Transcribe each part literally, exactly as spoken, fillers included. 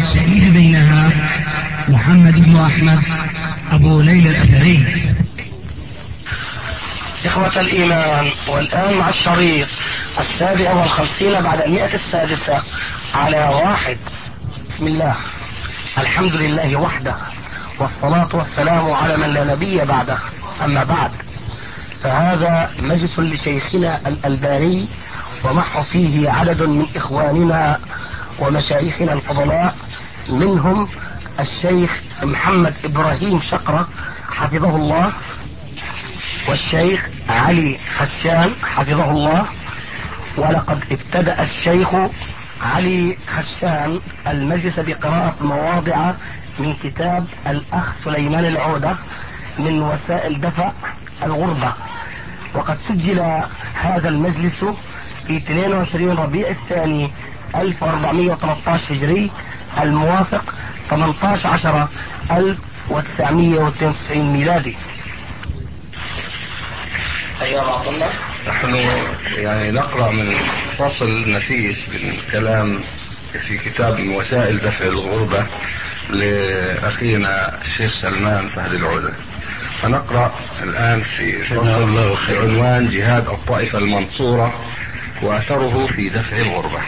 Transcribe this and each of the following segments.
والتأليف بينها محمد بن أحمد أبو ليلى الأثري. إخوة الإيمان، والآن مع الشريط السابع والخمسين بعد المئة السادسة على واحد. بسم الله، الحمد لله وحده، والصلاة والسلام على من لا نبي بعده. أما بعد، فهذا مجلس لشيخنا الألباني، ومح فيه عدد من إخواننا ومشايخنا الفضلاء، منهم الشيخ محمد إبراهيم شقرة حفظه الله، والشيخ علي خشان حفظه الله. ولقد ابتدأ الشيخ علي خشان المجلس بقراءة مواضع من كتاب الأخ سليمان العودة من وسائل دفع الغربة، وقد سجل هذا المجلس في اثنين وعشرين ربيع الثاني ألف وأربعمائة وثلاثة عشر هجري، الموافق ثمانية عشر ألف وتسعمائة واثنين وتسعين ميلادي. أيها عبد الله، نحن يعني نقرأ من فصل نفيس من كلام في كتاب من وسائل دفع الغربة لأخينا الشيخ سلمان فهد العودة، فنقرأ الآن في فصل بعنوان جهاد الطائفة المنصورة وأثره في دفع الغربة.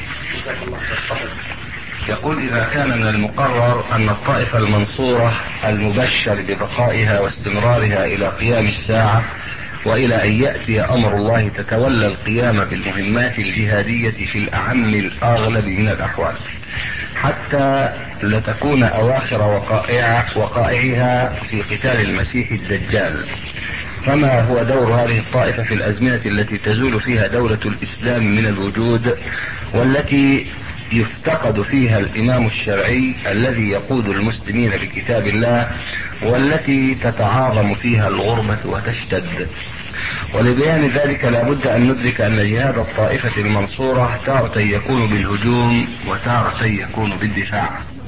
يقول: إذا كان من المقرر أن الطائفة المنصورة المبشر ببقائها واستمرارها إلى قيام الساعة وإلى أن يأتي أمر الله تتولى القيام بالمهمات الجهادية في الأعم الأغلب من الأحوال، حتى لتكون أواخر وقائع وقائعها في قتال المسيح الدجال، فما هو دور هذه الطائفة في الأزمنة التي تزول فيها دولة الإسلام من الوجود، والتي يفتقد فيها الإمام الشرعي الذي يقود المسلمين بكتاب الله، والتي تتعاظم فيها الغربة وتشتد؟ ولبيان ذلك لا بد أن ندرك أن جهاد الطائفة المنصورة تارة يكون بالهجوم وتارة يكون بالدفاع.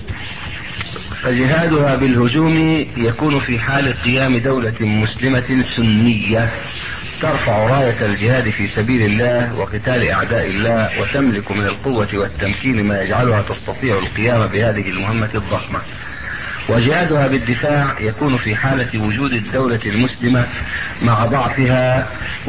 فجهادها بالهجوم يكون في حال قيام دولة مسلمة سنية ترفع راية الجهاد في سبيل الله وقتال أعداء الله، وتملك من القوة والتمكين ما يجعلها تستطيع القيام بهذه المهمة الضخمة. وجهادها بالدفاع يكون في حالة وجود الدولة المسلمة مع ضعفها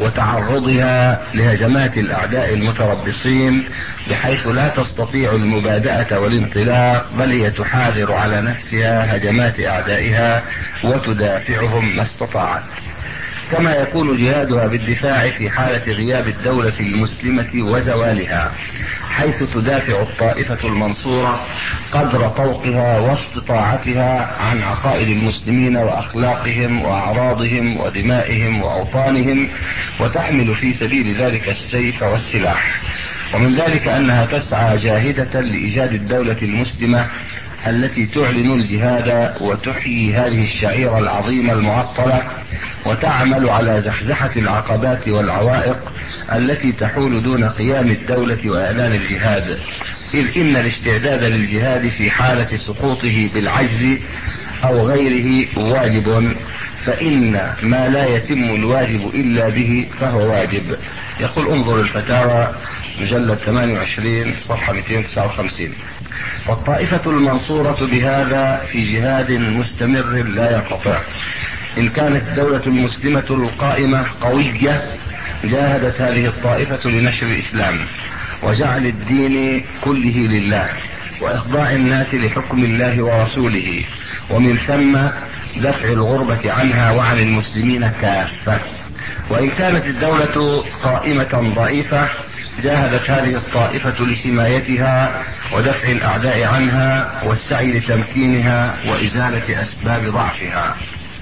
وتعرضها لهجمات الأعداء المتربصين، بحيث لا تستطيع المبادئة والانطلاق، بل هي تحاذر على نفسها هجمات أعدائها وتدافعهم ما استطاعت. كما يكون جهادها بالدفاع في حالة غياب الدولة المسلمة وزوالها، حيث تدافع الطائفة المنصورة قدر طوقها واستطاعتها عن عقائد المسلمين وأخلاقهم وأعراضهم ودمائهم وأوطانهم، وتحمل في سبيل ذلك السيف والسلاح. ومن ذلك أنها تسعى جاهدة لإيجاد الدولة المسلمة التي تعلن الجهاد وتحيي هذه الشعيرة العظيمة المعطلة، وتعمل على زحزحة العقبات والعوائق التي تحول دون قيام الدولة وإعلان الجهاد، إذ إن الاستعداد للجهاد في حالة سقوطه بالعجز أو غيره واجب، فإن ما لا يتم الواجب إلا به فهو واجب. يقول: انظر الفتاوى مجلد ثمانية وعشرين صفحة مئتين وتسعة وخمسين. والطائفة المنصورة بهذا في جهاد مستمر لا ينقطع. إن كانت الدولة المسلمة القائمة قوية، جاهدت هذه الطائفة لنشر الإسلام وجعل الدين كله لله وإخضاع الناس لحكم الله ورسوله، ومن ثم دفع الغربة عنها وعن المسلمين كافة. وإن كانت الدولة قائمة ضعيفة، جاهدت هذه الطائفة لحمايتها ودفع الأعداء عنها والسعي لتمكينها وإزالة أسباب ضعفها.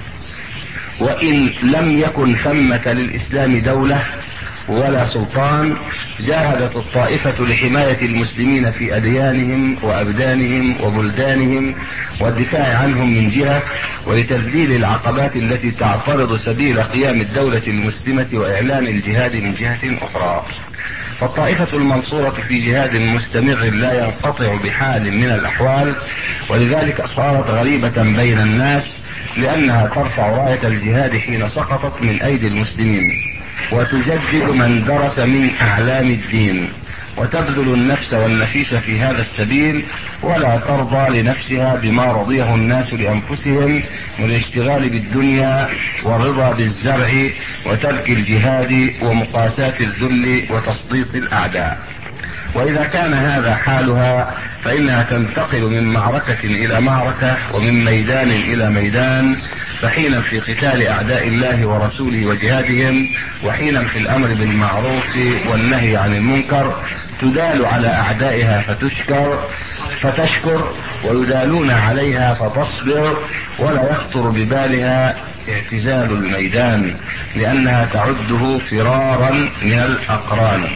وإن لم يكن ثمة للإسلام دولة ولا سلطان، جاهدت الطائفة لحماية المسلمين في أديانهم وأبدانهم وبلدانهم والدفاع عنهم من جهة، ولتذليل العقبات التي تعترض سبيل قيام الدولة المسلمة وإعلان الجهاد من جهة أخرى. فالطائفة المنصورة في جهاد مستمر لا ينقطع بحال من الأحوال، ولذلك صارت غريبة بين الناس، لأنها ترفع راية الجهاد حين سقطت من أيدي المسلمين، وتجدد من درس من أعلام الدين، وتبذل النفس والنفيس في هذا السبيل، ولا ترضى لنفسها بما رضيه الناس لأنفسهم من الاشتغال بالدنيا والرضا بالزرع وترك الجهاد ومقاساة الذل وتسليط الأعداء. وإذا كان هذا حالها فإنها تنتقل من معركة إلى معركة ومن ميدان إلى ميدان، فحينا في قتال أعداء الله ورسوله وجهادهم، وحينا في الأمر بالمعروف والنهي عن المنكر، تدال على أعدائها فتشكر فتشكر ويدالون عليها فتصبر، ولا يخطر ببالها اعتزال الميدان لأنها تعده فرارا من الأقران.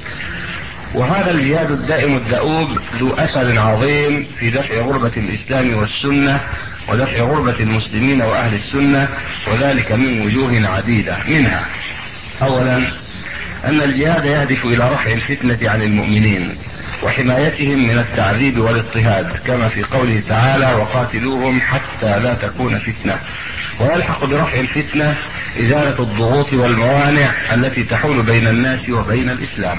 وهذا الجهاد الدائم الدؤوب ذو أثر عظيم في دفع غربة الإسلام والسنة ودفع غربة المسلمين وأهل السنة، وذلك من وجوه عديدة. منها أولا أن الجهاد يهدف إلى رفع الفتنة عن المؤمنين وحمايتهم من التعذيب والاضطهاد، كما في قوله تعالى: وقاتلوهم حتى لا تكون فتنة. ويلحق برفع الفتنة إزالة الضغوط والموانع التي تحول بين الناس وبين الإسلام.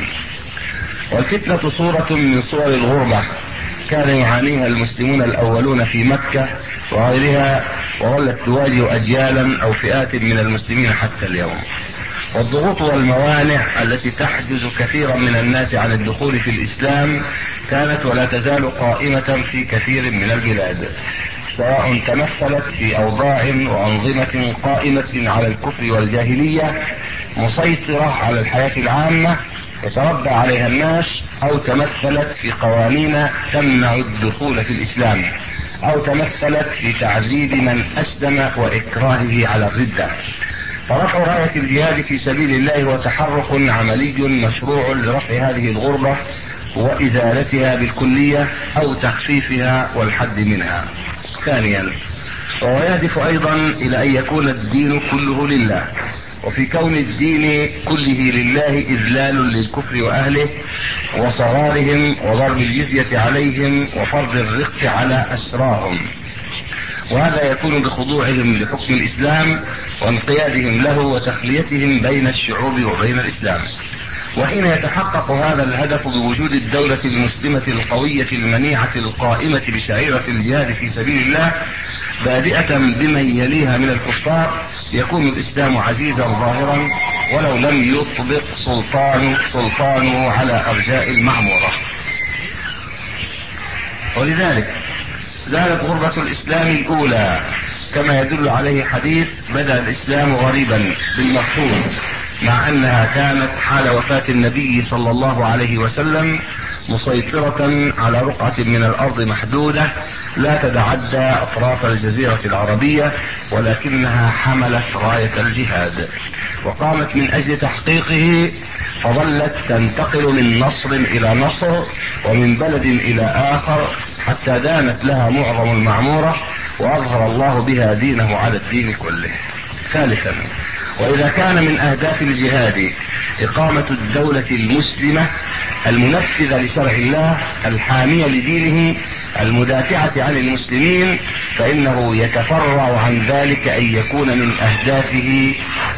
والفتنة صورة من صور الغربة كان يعانيها المسلمون الأولون في مكة وغيرها، وظلت تواجه أجيالا أو فئات من المسلمين حتى اليوم. والضغوط والموانع التي تحجز كثيرا من الناس عن الدخول في الإسلام كانت ولا تزال قائمة في كثير من البلاد، سواء تمثلت في أوضاع وأنظمة قائمة على الكفر والجاهلية مسيطرة على الحياة العامة يتربى عليها الناس، أو تمثلت في قوانين تمنع الدخول في الإسلام، أو تمثلت في تعذيب من أسلم وإكراهه على الردة. فرفع راية الجهاد في سبيل الله هو تحرك عملي مشروع لرفع هذه الغربة وإزالتها بالكلية أو تخفيفها والحد منها. ثانيا، وهو يهدف أيضا إلى أن يكون الدين كله لله، وفي كون الدين كله لله إذلال للكفر وأهله وصغارهم وضرب الجزية عليهم وفرض الرق على أسراهم، وهذا يكون بخضوعهم لحكم الإسلام وانقيادهم له وتخليتهم بين الشعوب وبين الإسلام. وحين يتحقق هذا الهدف بوجود الدولة المسلمة القوية المنيعة القائمة بشعيرة الجهاد في سبيل الله بادئة بمن يليها من الكفار، يكون الإسلام عزيزا ظاهرا ولو لم يطبق سلطان سلطانه على أرجاء المعمورة. ولذلك زالت غربة الإسلام الأولى، كما يدل عليه حديث: بدأ الإسلام غريبا بالمفهوم، مع أنها كانت حال وفاة النبي صلى الله عليه وسلم مسيطرة على رقعة من الأرض محدودة لا تتعدى أطراف الجزيرة العربية، ولكنها حملت راية الجهاد وقامت من أجل تحقيقه، فظلت تنتقل من نصر إلى نصر ومن بلد إلى آخر حتى دانت لها معظم المعمورة وأظهر الله بها دينه على الدين كله. ثالثا، وإذا كان من أهداف الجهاد إقامة الدولة المسلمة المنفذة لشرع الله الحامية لدينه المدافعة عن المسلمين، فإنه يتفرع عن ذلك أن يكون من أهدافه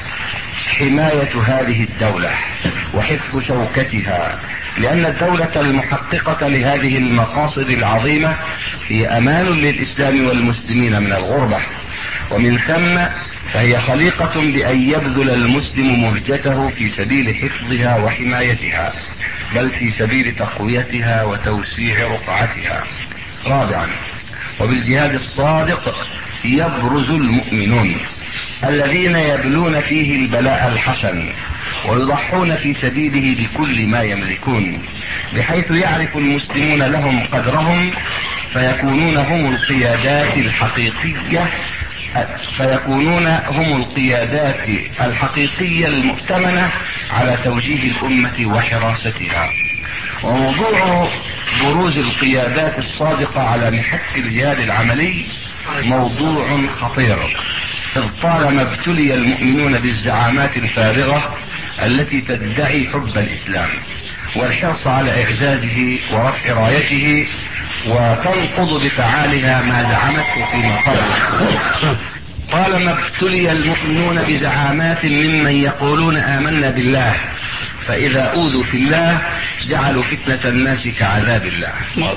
حماية هذه الدولة وحفظ شوكتها، لأن الدولة المحققة لهذه المقاصد العظيمة هي أمان للإسلام والمسلمين من الغربة، ومن ثم فهي خليقة بأن يبذل المسلم مهجته في سبيل حفظها وحمايتها، بل في سبيل تقويتها وتوسيع رقعتها. رابعا، وبالجهاد الصادق يبرز المؤمنون الذين يبلون فيه البلاء الحسن ويضحون في سبيله بكل ما يملكون، بحيث يعرف المسلمون لهم قدرهم فيكونون هم القيادات الحقيقية فيكونون هم القيادات الحقيقية المؤتمنة على توجيه الأمة وحراستها. وموضوع بروز القيادات الصادقة على محك الجهاد العملي موضوع خطير، إذ طالما ابتلي المؤمنون بالزعامات الفارغة التي تدعي حب الإسلام والحرص على إعزازه ورفع رايته وتنقض بفعالها ما زعمته فيما قبل. طالما ابتلي المؤمنون بزعامات ممن يقولون آمنا بالله فإذا أوذوا في الله جعلوا فتنة الناس كعذاب الله.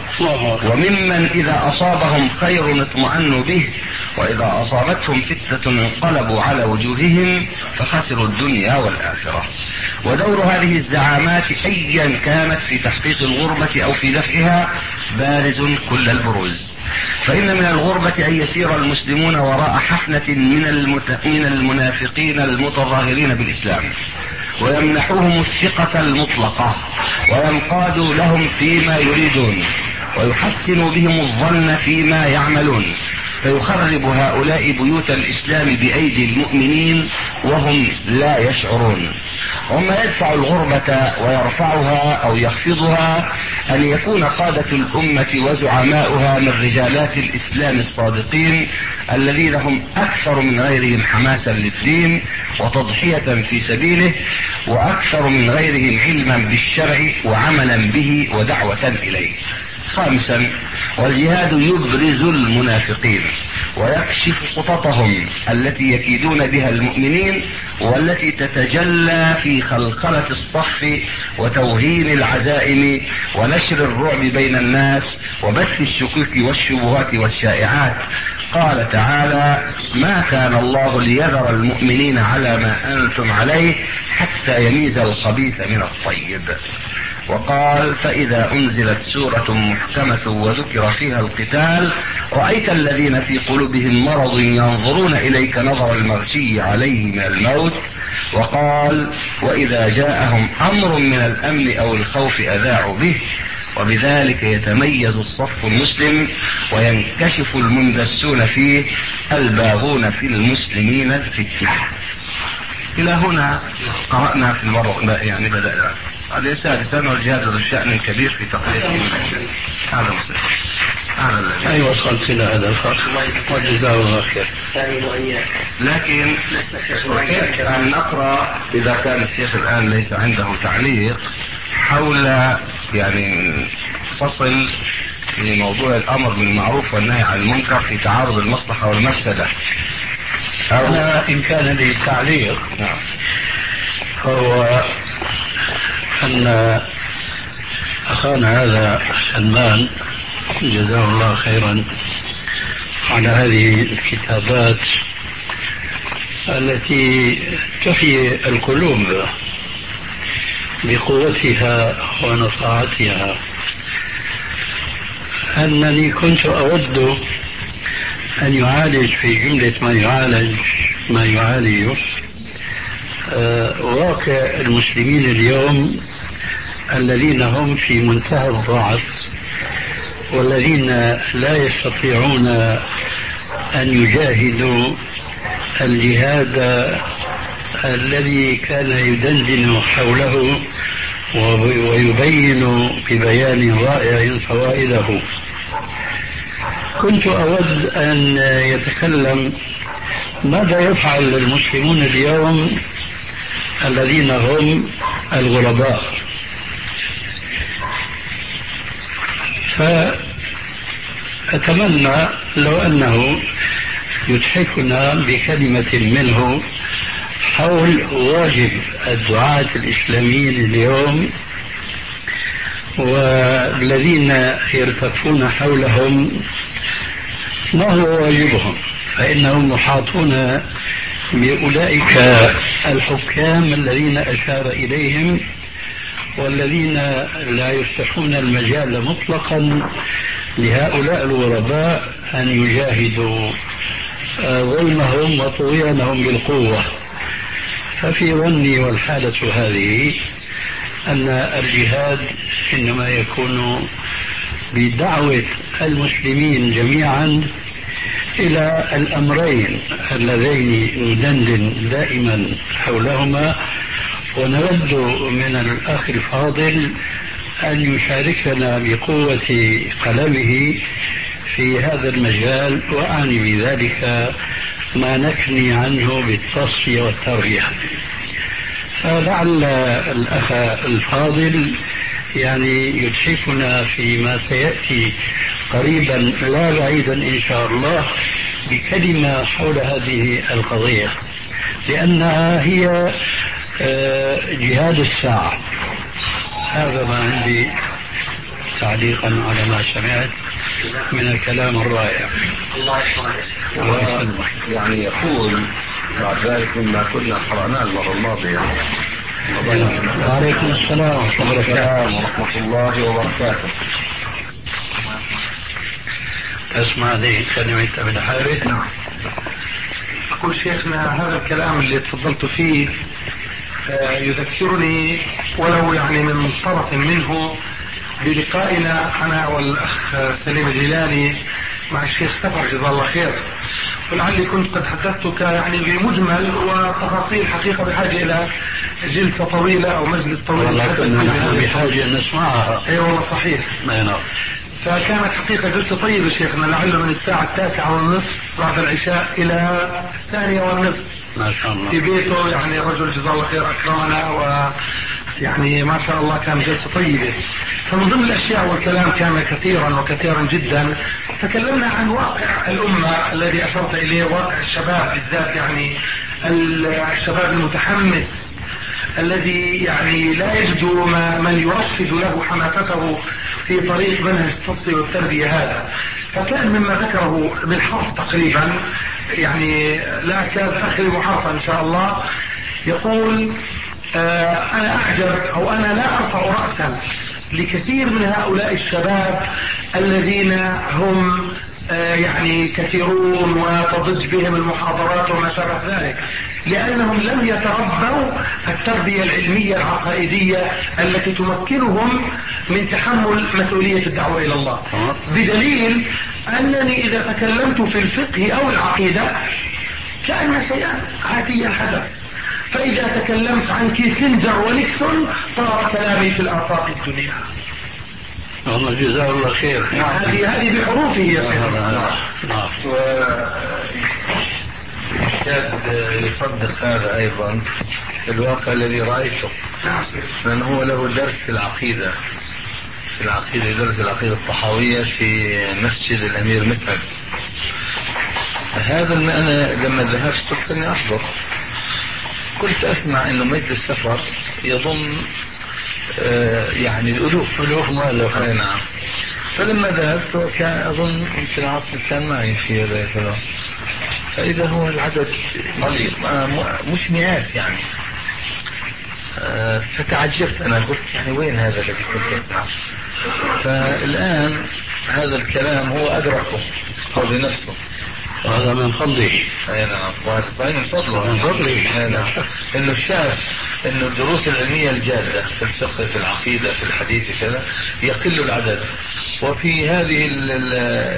وممن إذا أصابهم خير اطمأنوا به وإذا أصابتهم فتنة انقلبوا على وجوههم فخسروا الدنيا والآخرة. ودور هذه الزعامات أيا كانت في تحقيق الغربة أو في دفعها بارز كل البروز. فإن من الغربة أن يسير المسلمون وراء حفنة من, المت... من المنافقين المتظاهرين بالإسلام ويمنحوهم الثقة المطلقة وينقادوا لهم فيما يريدون ويحسنوا بهم الظن فيما يعملون، فيخرب هؤلاء بيوت الإسلام بأيدي المؤمنين وهم لا يشعرون. وما يدفع الغربة ويرفعها أو يخفضها أن يكون قادة الأمة وزعماؤها من رجالات الإسلام الصادقين الذين هم أكثر من غيرهم حماسا للدين وتضحية في سبيله وأكثر من غيرهم علما بالشرع وعملا به ودعوة إليه. خامسا، والجهاد يبرز المنافقين ويكشف خططهم التي يكيدون بها المؤمنين والتي تتجلى في خلخلة الصف وتوهين العزائم ونشر الرعب بين الناس وبث الشكوك والشبهات والشائعات. قال تعالى: ما كان الله ليذر المؤمنين على ما أنتم عليه حتى يميز الخبيث من الطيب. وقال: فإذا أنزلت سورة محكمة وذكر فيها القتال رأيت الذين في قلوبهم مرض ينظرون إليك نظر المغشي عليه من الموت. وقال: وإذا جاءهم أمر من الأمن أو الخوف أذاعوا به وبذلك يتميز الصف المسلم وينكشف المندسون فيه الباغون في المسلمين الفتنة. إلى هنا قرأنا في المرة يعني بدأنا هذا سادسا، والجهاد ذو شأن كبير في تقليد هذا مسلم. هذا الذي أي وصلت إلى هذا الخط وجزاه الله خير. لكن أحب أن نقرأ إذا كان الشيخ الآن ليس عنده تعليق حول يعني فصل في موضوع الأمر بالمعروف والنهي عن المنكر في تعارض المصلحة والمفسدة. أنا إن كان لي تعليق فهو أن أخانا هذا سلمان جزاه الله خيرا على هذه الكتابات التي تحيي القلوب بقوتها ونصاعتها. أنني كنت أود أن يعالج في جملة ما يعالج ما يعالج أه واقع المسلمين اليوم الذين هم في منتهى الضعف والذين لا يستطيعون أن يجاهدوا الجهاد الذي كان يدندن حوله ويبين ببيان رائع فوائده. كنت أود أن يتكلم ماذا يفعل المسلمون اليوم الذين هم الغرباء. فأتمنى لو أنه يتحفنا بكلمة منه حول واجب الدعاة الإسلاميين اليوم والذين يرتفون حولهم، ما هو واجبهم؟ فإنهم محاطون بأولئك الحكام الذين أشار إليهم والذين لا يفتحون المجال مطلقا لهؤلاء الغرباء أن يجاهدوا ظلمهم وطغيانهم بالقوة. ففي ظني والحالة هذه أن الجهاد إنما يكون بدعوة المسلمين جميعا إلى الأمرين اللذين ندندن دائما حولهما، ونود من الأخ الفاضل أن يشاركنا بقوة قلمه في هذا المجال، وأعني بذلك ما نكني عنه بالتصفية والتربية. فلعل الأخ الفاضل يعني يتحفنا فيما سيأتي قريبا لا بعيدا إن شاء الله بكلمة حول هذه القضية، لأنها هي آه جهاد الساعة، هذا ما عندي تعليقا على ما سمعت من الكلام الرائع. الله يسلمك. يعني يقول بعد ذلك مما كنا قرأناه المرة الماضية. وعليكم السلام ورحمة الله وبركاته. تسمع لي كلمة ابن حارث؟ نعم. أقول شيخنا هذا الكلام اللي تفضلت فيه يذكرني ولو يعني من طرف منه بلقائنا أنا والأخ سليم الهلالي مع الشيخ سفر جزاه الله خير، ولعلي كنت قد حدثتك يعني بمجمل وتفاصيل حقيقة بحاجة إلى جلسة طويلة أو مجلس طويل. والله كنا نحن بحاجة أن نسمعها. أي والله صحيح. نعم. فكانت حقيقة جلسة طيبة شيخنا، لعله من الساعة التاسعة والنصف بعد العشاء إلى الثانية والنصف ما شاء الله في بيته. يعني رجل جزاه الله خير أكرمنا، ويعني ما شاء الله كان جلسة طيبة. فمن ضمن الأشياء والكلام كان كثيرا وكثيرا جدا. تكلمنا عن واقع الأمة الذي أشرت إليه، واقع الشباب بالذات، يعني الشباب المتحمس الذي يعني لا يجد من يرشد له حماسته في طريق منهج التصفية والتربية هذا. فكان مما ذكره بالحرف تقريبا، يعني لا أكاد أخرب حرفا إن شاء الله، يقول آه أنا أعجب أو أنا لا أرفع رأسا لكثير من هؤلاء الشباب الذين هم آه يعني كثيرون وتضج بهم المحاضرات وما شابه ذلك، لأنهم لم يتربوا التربية العلمية العقائدية التي تمكنهم من تحمل مسؤولية الدعوة إلى الله. بدليل أنني إذا تكلمت في الفقه أو العقيدة كأن شيئا عاديا حدث، فإذا تكلمت عن كيسنجر ونيكسون طار كلامي في الآفاق الدنيا. والله جزاه الله خير. هذه هذه بحروفه يا شيخ. نعم. كاد يصدق هذا أيضا في الواقع الذي رأيته، لأن هو له درس في العقيدة في العقيدة درس العقيدة الطحاوية في مسجد الأمير متعب. هذا أنا لما ذهبت قلت أني أحضر، كنت أسمع أنه مجلس سفر يضم آه يعني الألوف ألوف مؤلف. نعم. فلما ذهبت كان أظن يمكن عاصم كان معي في هذا الكلام، فإذا هو العدد قليل مش مئات يعني. آه فتعجبت أنا، قلت يعني وين هذا الذي كنت أسمع؟ فالآن هذا الكلام هو أدركه هو بنفسه، هذا من فضله. اي نعم، وهذا صحيح من فضله من فضله. اي نعم، انه شاف انه الدروس العلمية الجادة في الفقه في العقيدة في الحديث كذا يقل العدد، وفي هذه ال ال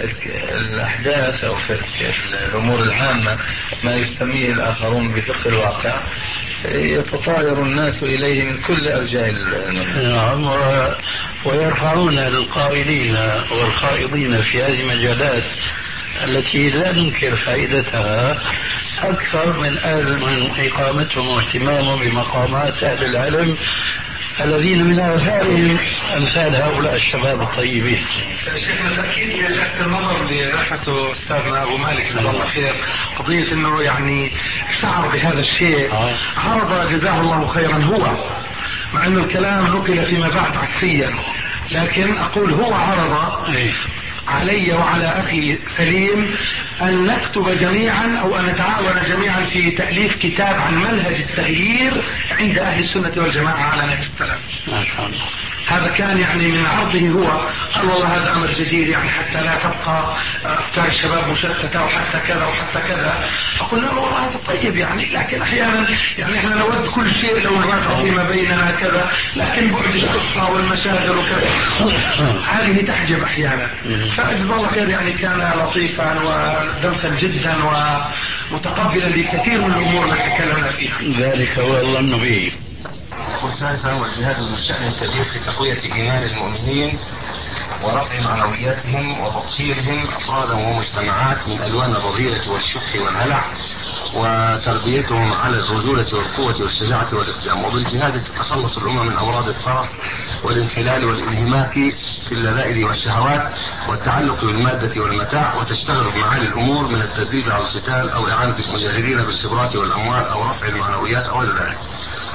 الاحداث او في الامور العامة ما يسميه الاخرون بفقه الواقع يتطاير الناس اليه من كل ارجاء نعم، ويرفعون القائلين والخائضين في هذه المجالات التي لا ننكر فائدتها أكثر من أهل من إقامتهم واهتمامهم بمقامات أهل العلم الذين من آثارهم أمثال هؤلاء الشباب الطيبين. شيخنا الأكيد لفت النظر لرحلته أستاذنا أبو مالك جزاه الله خير، قضية أنه يعني شعر بهذا الشيء، عرض جزاه الله خيرا هو، مع أنه الكلام نقل فيما بعد عكسيا، لكن أقول هو عرض علي وعلى أخي سليم أن نكتب جميعا أو أن نتعاون جميعا في تأليف كتاب عن منهج التغيير عند أهل السنة والجماعة على نهج السلف. ما شاء الله. هذا كان يعني من عرضه هو، قال والله هذا أمر جديد يعني حتى لا تبقى أفكار الشباب مشتتة وحتى كذا وحتى كذا. أقول له والله هذا طيب يعني، لكن أحيانا يعني إحنا نود كل شيء لو نراجع فيما بيننا كذا، لكن بعد الأسرة والمشاغل وكذا هذه تحجب أحيانا. فجزاه الله خير يعني كان لطيفا ودمثا جدا ومتقبلا لكثير من الأمور التي تكلمنا فيها. ذلك هو الظن به. والثالثا والجهاد من شأن كبير في تقوية إيمان المؤمنين ورفع معنوياتهم وتطهيرهم أفرادا ومجتمعات من ألوان الرذيلة والشح والهلع، وتربيتهم على الرجولة والقوة والشجاعة والإقدام. وبالجهاد تتخلص الأمة من أمراض الطرف والانحلال والانهماك في اللذائذ والشهوات والتعلق بالمادة والمتاع، وتشتغل بمعالي الأمور من التدريب على القتال أو إعانة المجاهدين بالخبرات والأموال أو رفع المعنويات أو ذلك.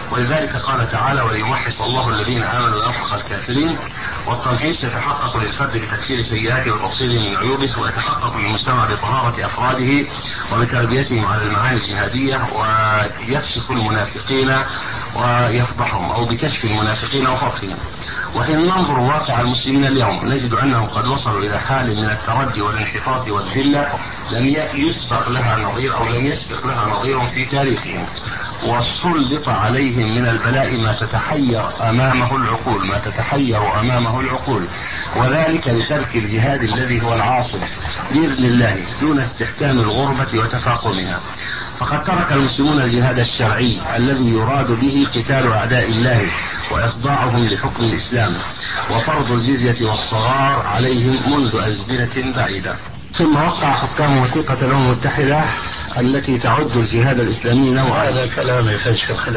ولذلك قال تعالى وليمحص الله الذين آمنوا ويمحق الكافرين. والتمحيص يتحقق للفرد بتكفير سيئاته وتبطيله من عيوبه، ويتحقق للمجتمع بطهارة أفراده وبتربيتهم على المعاني الجهادية، ويكشف المنافقين ويفضحهم، أو بكشف المنافقين وفضحهم. وحين ننظر واقع المسلمين اليوم نجد أنهم قد وصلوا إلى حال من التردي والانحطاط والذلة لم يسبق لها نظير أو لم يسبق لها نظير في تاريخهم، وسلط عليهم من البلاء ما تتحير أمامه العقول ما تتحير أمامه العقول وذلك لترك الجهاد الذي هو العاصم بإذن الله دون استحكام الغربة وتفاقمها. فقد ترك المسلمون الجهاد الشرعي الذي يراد به قتال أعداء الله وإخضاعهم لحكم الإسلام وفرض الجزية والصغار عليهم منذ أزمنة بعيدة. ثم وقع حكام وثيقة الأمم المتحدة التي تعد الجهاد الإسلامي نوعا. هذا كلام يفشل خلاف.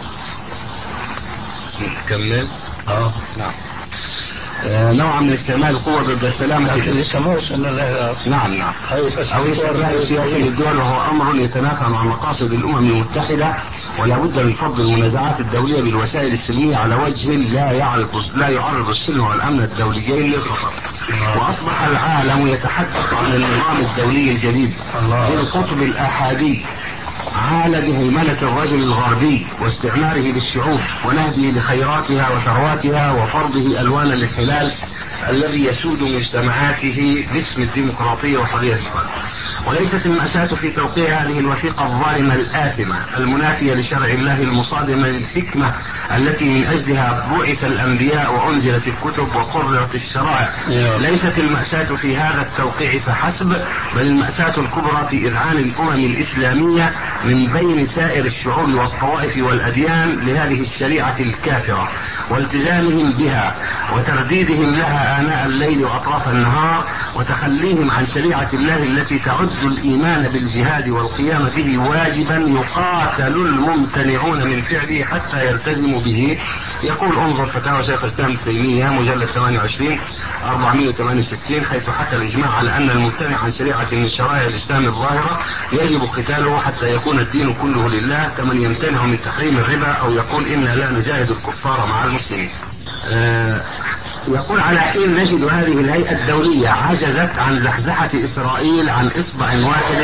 نكمل. اه نعم. آه نوعا من استعمال القوة ضد السلامة. نعم نعم. أو استغلال السياسي للدول، وهو أمر يتنافى مع مقاصد الأمم المتحدة، ولا بد من فض المنازعات الدولية بالوسائل السلمية على وجه لا يعرض لا يعرض السلم والأمن الدوليين للخطر. وأصبح العالم يتحدث عن النظام الدولي الجديد بالقطب الآحادي عال بهيمنة الرجل الغربي واستعماره للشعوب ونهجه لخيراتها وثرواتها وفرضه ألوان الانحلال الذي يسود مجتمعاته باسم الديمقراطية وحرية الفرد. وليست المأساة في توقيع هذه الوثيقة الظالمة الآثمة المنافية لشرع الله المصادمة للحكمة التي من أجلها بعث الأنبياء وأنزلت الكتب وقررت الشرائع. ليست المأساة في هذا التوقيع فحسب، بل المأساة الكبرى في إذعان الأمم الإسلامية من بين سائر الشعوب والطوائف والأديان لهذه الشريعة الكافرة والتزامهم بها وترديدهم لها آناء الليل وأطراف النهار، وتخليهم عن شريعة الله التي تعد الإيمان بالجهاد والقيام به واجبا يقاتل الممتنعون من فعله حتى يلتزموا به. يقول انظر فتاوى شيخ الإسلام ابن تيمية مجلد ثمانية وعشرين أربعمائة وثمانية وستين، حيث حكى الإجماع على أن الممتنع عن شريعة من شرائع الإسلام الظاهرة يجب قتاله حتى يكون الدين كله لله، كمن يمتنع من تحريم الربا أو يقول إنا لا نجاهد الكفار مع المسلمين. آه يقول على حين نجد هذه الهيئة الدولية عجزت عن زحزحة إسرائيل عن إصبع واحد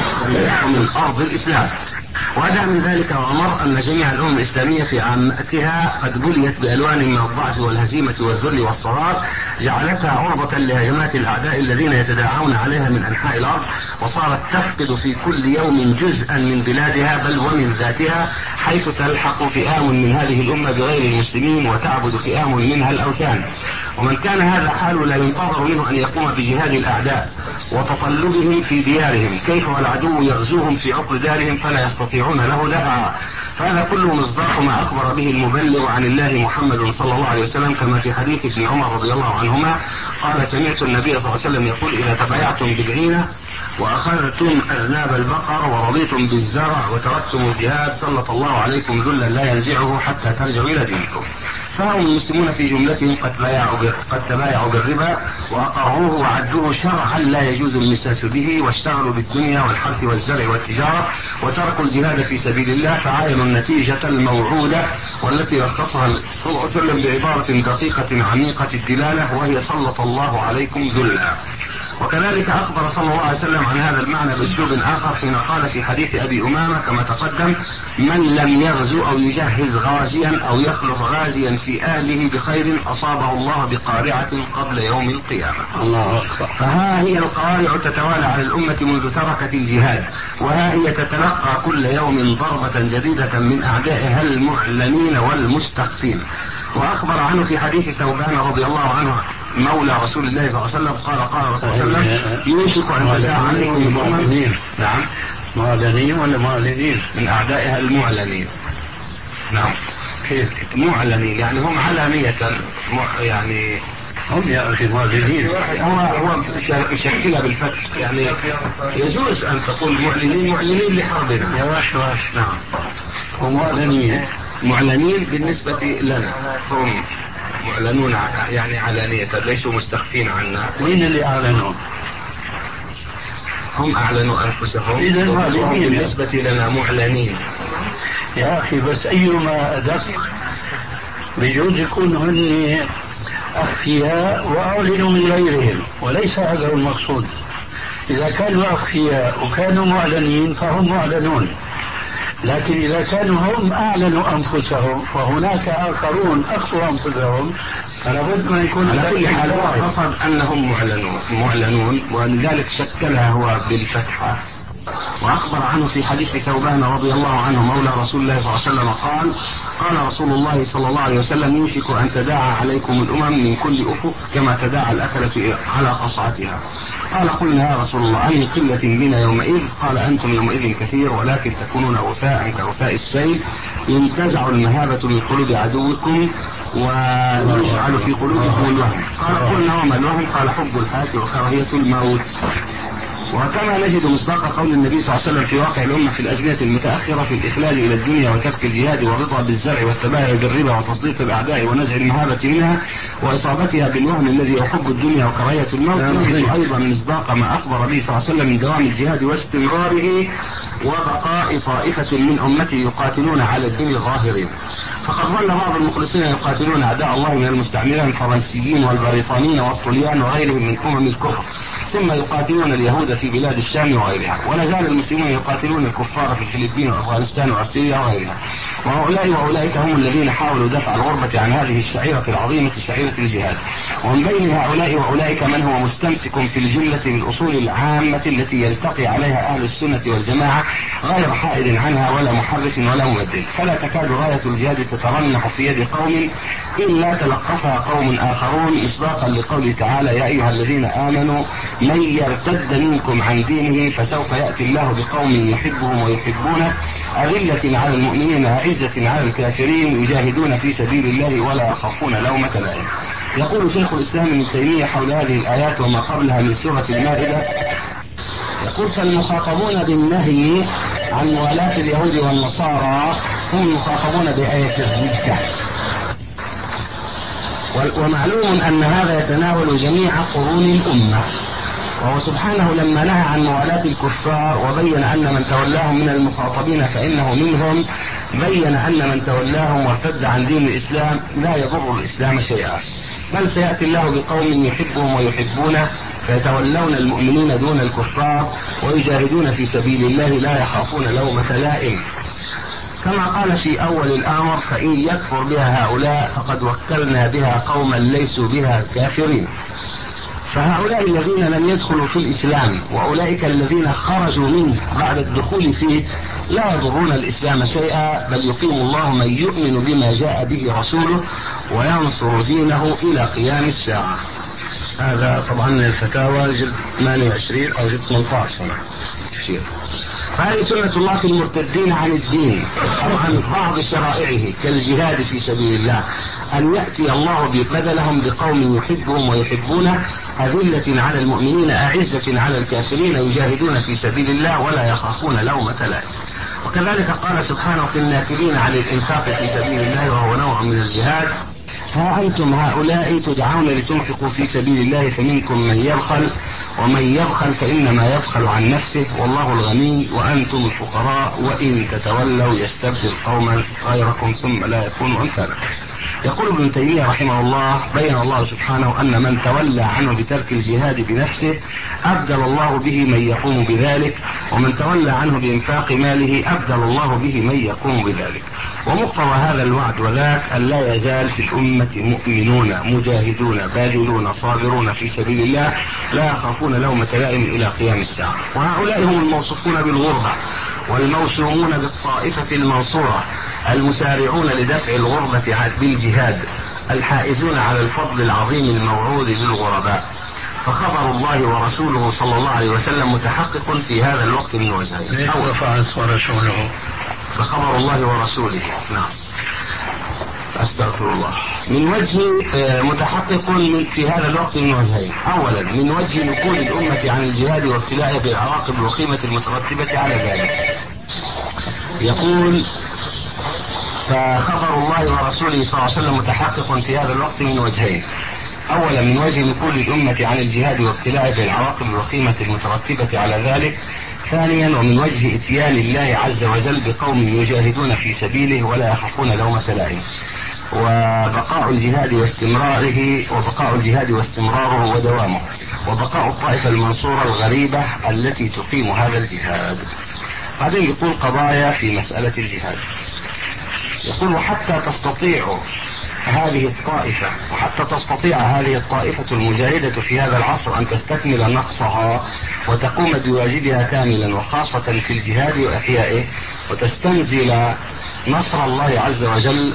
من أرض الإسلام. وهذا من ذلك وأمر أن جميع الأمم الإسلامية في عامتها قد بليت بألوان من الضعف والهزيمة والذل والصغار، جعلتها عرضة لهجمات الأعداء الذين يتداعون عليها من أنحاء الأرض، وصارت تفقد في كل يوم جزءا من بلادها بل ومن ذاتها، حيث تلحق فئام من هذه الأمة بغير المسلمين وتعبد فئام منها الأوثان. ومن كان هذا حاله لا ينتظر منه أن يقوم بجهاد الأعداء وتطلبهم في ديارهم، كيف والعدو يغزوهم في عقر دارهم فلا يستطيعون له دفعا. فهذا كله مصداق ما أخبر به المبلغ عن الله محمد صلى الله عليه وسلم، كما في حديث ابن عمر رضي الله عنهما قال سمعت النبي صلى الله عليه وسلم يقول إذا تبايعتم بالعينة وأخذتم أذناب البقر ورضيتم بالزرع وتركتم الجهاد سلط الله عليكم ذلا لا ينزعه حتى ترجعوا إلى دينكم. فهم المسلمون في جملتهم قد تبايعوا قد تبايعوا بالربا وأقروه وعدوه شرعا لا يجوز المساس به، واشتغلوا بالدنيا والحرث والزرع والتجارة وتركوا الجهاد في سبيل الله، فعاينوا النتيجة الموعودة والتي رخصها صلى الله عليه وسلم بعبارة دقيقة عميقة الدلالة وهي سلط الله عليكم ذلا. وكذلك أخبر صلى الله عليه وسلم عن هذا المعنى بأسلوب آخر حين قال في حديث أبي أمامة كما تقدم من لم يغزو أو يجهز غازيا أو يخلف غازيا في أهله بخير أصابه الله بقارعة قبل يوم القيامة. الله أكبر. فها هي القوارع تتوالى على الأمة منذ تركت الجهاد، وها هي تتلقى كل يوم ضربة جديدة من أعدائها المعلنين والمستخفين. وأخبر عنه في حديث ثوبان رضي الله عنه مولى رسول الله صلى الله عليه وسلم قال قال رسول الله صلى الله عليه وسلم يوشك أن تداعى عليكم الأمم. نعم معلنين ولا معلنين؟ من أعدائها المعلنين. نعم كيف معلنين يعني هم علانية يعني هم يا أخي معلنين. هو هو مشكلة بالفتح يعني يجوز أن تقول معلنين معلنين لحربنا. يا واش واش. نعم هم معلنين معلنين بالنسبة لنا، هم معلنون يعني علانية ليسوا مستخفين عنا. مين اللي أعلنوا؟ هم أعلنوا أنفسهم. إذا بالنسبة لنا معلنين. يا أخي بس أيما أدق بيجوز يكون هن أخفياء وأعلنوا من غيرهم، وليس هذا هو المقصود. إذا كانوا أخفياء وكانوا معلنين فهم معلنون، لكن إذا كانوا هم أعلنوا أنفسهم فهناك آخرون أخفوا أنفسهم، فلا بد من يكون على كل حال هو قصد أنهم معلنون معلنون ولذلك شكلها هو بالفتحة. وأخبر عنه في حديث ثوبان رضي الله عنه مولى رسول الله صلى الله عليه وسلم قال: قال رسول الله صلى الله عليه وسلم: يوشك أن تداعى عليكم الأمم من كل أفق كما تداعى الأكلة على قصعتها. قال: قلنا يا رسول الله أي قلة بنا يومئذ؟ قال: أنتم يومئذ كثير ولكن تكونون غثاء كغثاء السيل ينتزع المهابة من قلوب عدوكم ويجعل في قلوبكم الوهن. قال: قلنا وما الوهن؟ قال: حب الحياة وكراهية الموت. وكما نجد مصداق قول النبي صلى الله عليه وسلم في واقع الأمة في الأزمنة المتأخرة في الإخلال إلى الدنيا وترك الجهاد والرضا بالزرع والتباهي بالربا وتصديق الأعداء ونزع المهابة منها وإصابتها بالوهن الذي يحب الدنيا وكراهية الموت، نجد أيضا مصداق ما أخبر به صلى الله عليه وسلم من دوام الجهاد واستمراره وبقاء طائفة من أمته يقاتلون على الدين ظاهرين. فقد ظل بعض المخلصين يقاتلون أعداء الله من المستعمرين الفرنسيين والبريطانيين والطليان وغيرهم من أمم الكفر، ثم يقاتلون اليهود في بلاد الشام وغيرها، ولا زال المسلمون يقاتلون الكفار في الفلبين وأفغانستان وأستراليا وغيرها. وهؤلاء وأولئك هم الذين حاولوا دفع الغربة عن هذه الشعيرة العظيمة شعيرة الجهاد. ومن بين هؤلاء وأولئك من هو مستمسك في الجملة بالأصول العامة التي يلتقي عليها أهل السنة والجماعة غير حائد عنها ولا محرف ولا مبدل. فلا تكاد راية الجهاد تترنح في يد قوم إلا تلقفها قوم آخرون، مصداقا لقوله تعالى: يا أيها الذين آمنوا من يرتد منكم عن دينه فسوف يأتي الله بقوم يحبهم ويحبونه أذلة على المؤمنين أعزة على الكافرين يجاهدون في سبيل الله ولا يخافون لومة لائم. يقول شيخ الإسلام ابن تيمية حول هذه الآيات وما قبلها من سورة المائدة، يقول: فالمخاطبون بالنهي عن موالاة اليهود والنصارى هم المخاطبون بآية الردة. ومعلوم أن هذا يتناول جميع قرون الأمة، وهو سبحانه لما نهى عن موالاة الكفار وبين أن من تولاهم من المخاطبين فإنه منهم، بين أن من تولاهم وارتد عن دين الإسلام لا يضر الإسلام شيئا، بل سيأتي الله بقوم يحبهم ويحبونه فيتولون المؤمنين دون الكفار ويجاهدون في سبيل الله لا يخافون لومة لائم. كما قال في أول الأمر: فإن يكفر بها هؤلاء فقد وكلنا بها قوما ليسوا بها كافرين. فهؤلاء الذين لم يدخلوا في الإسلام وأولئك الذين خرجوا منه بعد الدخول فيه لا يضرون الإسلام شيئا، بل يقيم الله من يؤمن بما جاء به رسوله وينصر دينه إلى قيام الساعة. هذا طبعا الفتاوى جلد ثمانية وعشرين أو جلد ثمانية عشر. فهذه سنة الله في المرتدين عن الدين أو عن بعض شرائعه كالجهاد في سبيل الله، أن يأتي الله بدلهم بقوم يحبهم ويحبونه أذلة على المؤمنين أعزة على الكافرين يجاهدون في سبيل الله ولا يخافون لومة لائم. وكذلك قال سبحانه في الناكبين عن الإنفاق في سبيل الله وهو نوع من الجهاد: ها أنتم هؤلاء تدعون لتنفقوا في سبيل الله فمنكم من يبخل ومن يبخل فإنما يبخل عن نفسه والله الغني وأنتم الفقراء وإن تتولوا يستبدل قوما غيركم ثم لا يكونوا أمثالكم. يقول ابن تيمية رحمه الله: بين الله سبحانه أن من تولى عنه بترك الجهاد بنفسه أبدل الله به من يقوم بذلك، ومن تولى عنه بإنفاق ماله أبدل الله به من يقوم بذلك. ومقتضى هذا الوعد وذاك أن لا يزال في الأمة مؤمنون مجاهدون باذلون صابرون في سبيل الله لا يخافون لومة لائم إلى قيام الساعة. وهؤلاء هم الموصوفون بالغربة والموسومون بالطائفة المنصورة المسارعون لدفع الغربة بالجهاد الحائزون على الفضل العظيم الموعود للغرباء. فخبر الله ورسوله صلى الله عليه وسلم متحقق في هذا الوقت من وجهين. أو فعلت ورسوله فخبر الله ورسوله نعم أستغفر الله من وجه متحقق في هذا الوقت من وجهين. أولا من وجه نقول الأمة عن الجهاد وابتلاء بالعواقب الوخيمة المترتبة على ذلك. يقول: فخبر الله ورسوله صلى الله عليه وسلم متحقق في هذا الوقت من وجهين. أولا من وجه نقول الأمة عن الجهاد وابتلاء بالعواقب الوخيمة المترتبة على ذلك. ثانيا ومن وجه اتيان الله عز وجل بقوم يجاهدون في سبيله ولا يخافون لومة لائم، وبقاء الجهاد واستمراره وبقاء الجهاد واستمراره ودوامه، وبقاء الطائفة المنصورة الغريبة التي تقيم هذا الجهاد. بعدين يقول قضايا في مسألة الجهاد، يقول حتى تستطيع هذه الطائفة وحتى تستطيع هذه الطائفة المجاهدة في هذا العصر أن تستكمل نقصها وتقوم بواجبها كاملا وخاصة في الجهاد وإحيائه، وتستنزل نصر الله عز وجل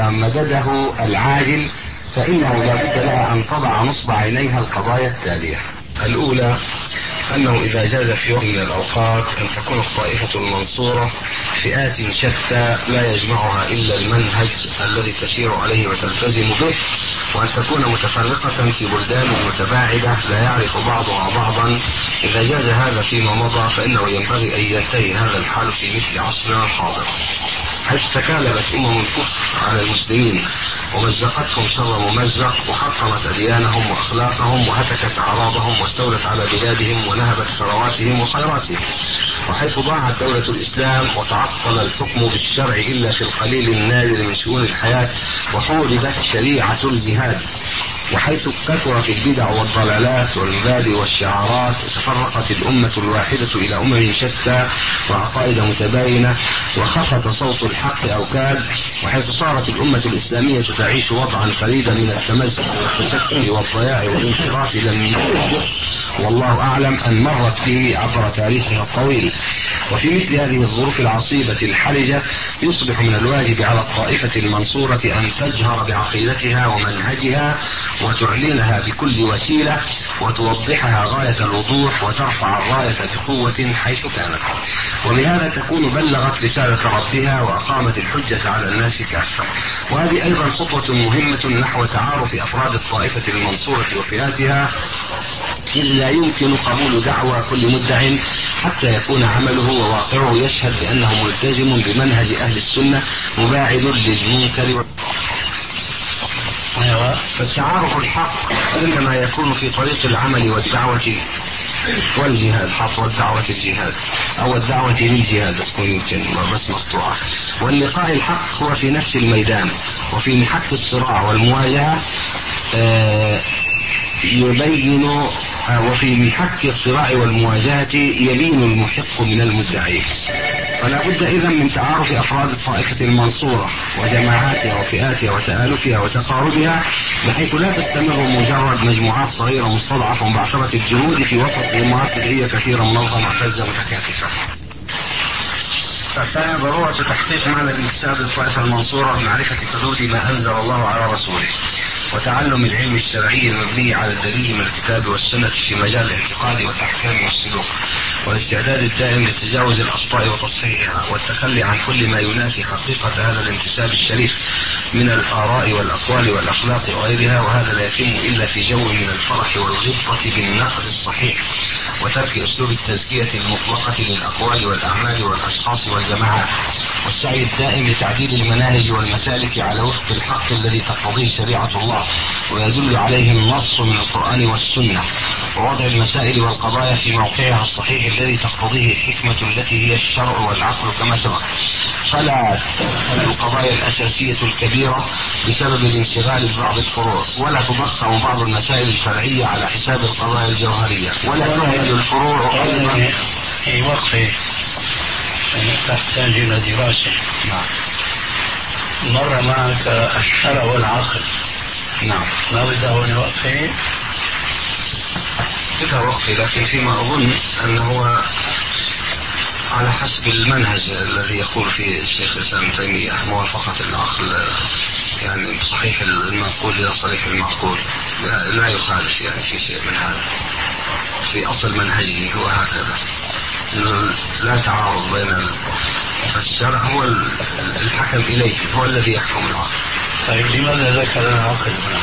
ومدده العاجل، فإنه لا بد لها أن تضع نصب عينيها القضايا التالية. الأولى أنه إذا جاز في وقت من الأوقات أن تكون الطائفة المنصورة فئات شتى لا يجمعها إلا المنهج الذي تسير عليه وتلتزم به، وأن تكون متفرقة في بلدان متباعدة لا يعرف بعضها بعضا. إذا جاز هذا فيما مضى فإنه ينبغي أن ينتهي هذا الحال في مثل عصرنا الحاضر، حيث تكالبت أمم الكفر على المسلمين ومزقتهم شر ممزق، وحطمت أديانهم وأخلاقهم وهتكت أعراضهم واستولت على بلادهم ونهبت ثرواتهم وخيراتهم، وحيث ضاعت دولة الإسلام وتعطل الحكم بالشرع إلا في القليل النادر من شؤون الحياة، وحوربت شريعة الجهاد، وحيث كثرت البدع والضلالات والمبادئ والشعارات، وتفرقت الأمة الواحدة إلى أمم شتى وعقائد متباينة، وخفت صوت الحق أوكاد، وحيث صارت الأمة الإسلامية تعيش وضعا فريدا من التمزق والتشتت والضياع والانحراف لم يكن والله أعلم أن مرت به عبر تاريخها الطويل. وفي مثل هذه الظروف العصيبة الحرجة يصبح من الواجب على الطائفة المنصورة أن تجهر بعقيدتها ومنهجها وتعلنها بكل وسيلة وتوضحها غاية الوضوح وترفع الراية بقوة حيث كانت، وبهذا تكون بلغت رسالة ربها وأقامت الحجة على الناس كافة. وهذه أيضا خطوة مهمة نحو تعارف أفراد الطائفة المنصورة وفئاتها، إذ لا يمكن قبول دعوى كل مدع حتى يكون عمله وواقعه يشهد بأنه ملتزم بمنهج أهل السنة مباعد للمنكر. فالتعارف الحق إنما يكون في طريق العمل والدعوة والجهاد، حط والدعوة الجهاد أو الدعوة للجهاد تكون يمكن بس مقطوعة. واللقاء الحق هو في نفس الميدان، وفي محك الصراع والمواجهة آه يبين وفي محك الصراع والمواجهة يبين المحق من المدعي. فلا بد إذا من تعارف أفراد الطائفة المنصورة وجماعاتها وفئاتها وتآلفها وتقاربها، بحيث لا تستمر مجرد مجموعات صغيرة مستضعفة بعثرة الجهود في وسط جماعات بدعية كثيرة منظمة معتزة متكاتفة. فكان ضرورة تحقيق معنى الانتساب للطائفة المنصورة بمعرفة حدود ما أنزل الله على رسوله، وتعلم العلم الشرعي المبني على الدليل من الكتاب والسنة في مجال الاعتقاد والأحكام والسلوك، والاستعداد الدائم لتجاوز الأخطاء وتصحيحها، والتخلي عن كل ما ينافي حقيقة هذا الانتساب الشريف من الآراء والأقوال والأخلاق وغيرها، وهذا لا يتم إلا في جو من الفرح والغبطة بالنقد الصحيح، وترك أسلوب التزكية المطلقة للأقوال والأعمال والأشخاص والجماعات، والسعي الدائم لتعديل المناهج والمسالك على وفق الحق الذي تقتضيه شريعة الله ويدل عليه النص من القرآن والسنة، ووضع المسائل والقضايا في موقعها الصحيح الذي تقتضيه الحكمة التي هي الشرع والعقل كما سبق، فلا تدخل القضايا الأساسية الكبيرة بسبب الانشغال ببعض الفروع، ولا تضخم بعض المسائل الفرعية على حساب القضايا الجوهرية، ولا تهمل الفروع في وقفه تحتاج إلى دراسة. نعم. مر معك الشرع والعقل. نعم. ما بدأ هنا وقفه؟ بدأ وقفه، لكن فيما أظن أنه على حسب المنهج الذي يقول فيه الشيخ الإسلام ابن تيمية، موافقة العقل يعني صحيح المنقول إلى صريح المعقول، لا, لا يخالف يعني في شيء من هذا. في أصل منهجه هو هكذا، إنه لا تعارض بين الشرع، هو الحكم إليه، هو الذي يحكم العقل. طيب لماذا ذكر العقل هنا؟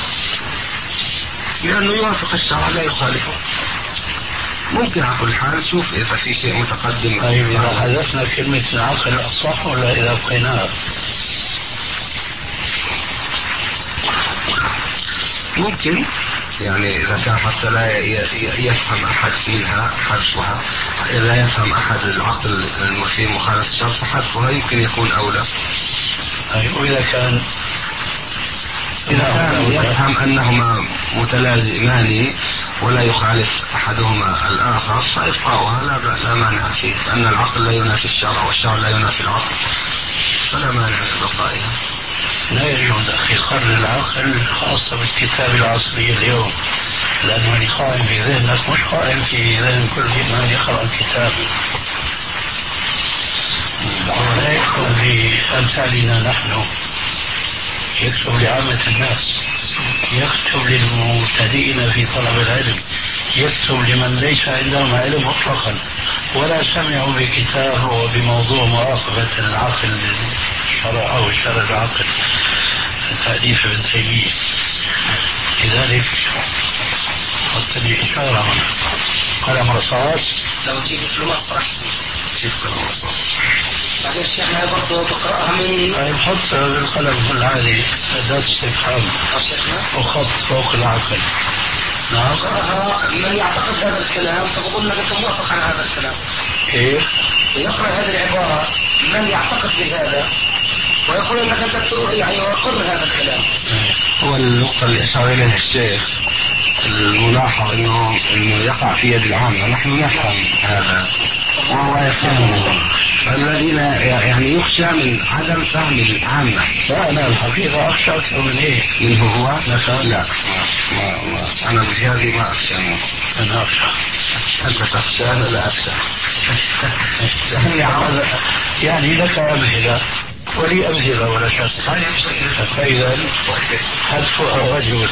لأنه يوافق الشرع لا يخالفه. ممكن على كل حال شوف إذا في شيء متقدم. طيب إذا حذفنا كلمة العقل الصح ولا إذا بقيناها؟ ممكن يعني إذا كان حتى لا يفهم أحد منها حذفها، إذا يفهم أحد العقل في مخالفة الشرع فحذفها يمكن يكون أولى. وإذا كان إذا كان يفهم أنهما متلازمان ولا يخالف أحدهما الآخر فإبقاؤها لا, لا مانع فيه، أن العقل لا ينافي الشرع والشرع لا ينافي العقل، فلا مانع من بقائها. لا يجوز أخي قرن العقل خاصة بالكتاب العصري اليوم، لأنه اللي قائم في ذهن الناس مش قائم في ذهن كل من يقرأ الكتاب. ولا يكتب لأمثالنا نحن، يكتب لعامة الناس، يكتب للمبتدئين في طلب العلم، يكتب لمن ليس عندهم علم مطلقا ولا سمعوا بكتاب وبموضوع مراقبة العقل الشرع أو شرع العقل تأليف ابن تيمية. لذلك قلت لي إشارة هنا قلم رصاص، لو تجيب فلوس راح تجيب قلم رصاص بعدين الشيخ معي برضه بقرأها من نحط القلم العادي أداة استفهام وخط فوق العقل. نعم قرأها من يعتقد هذا الكلام، فبقول لك أنت موافق على هذا الكلام. كيف؟ يقرأ هذه العبارة من يعتقد بهذا ويقول لك أنت يعني يقر هذا الكلام. هو النقطة اللي أشار إليها الشيخ الملاحظ إنه إنه يقع في يد العامة، نحن نفهم هذا وهو يفهمه، فالذين يعني يخشى من عدم فهم العامة. لا أنا الحقيقة أخشى أكثر من إيه؟ منه هو؟ مثلا لا ما ما أنا بجهازي ما أخشى منه. أنا أخشى. أنت تخشى أنا لا أخشى. يعني لك أمثلة ولي أمثلة ولا شك. فإذا حذفها رجل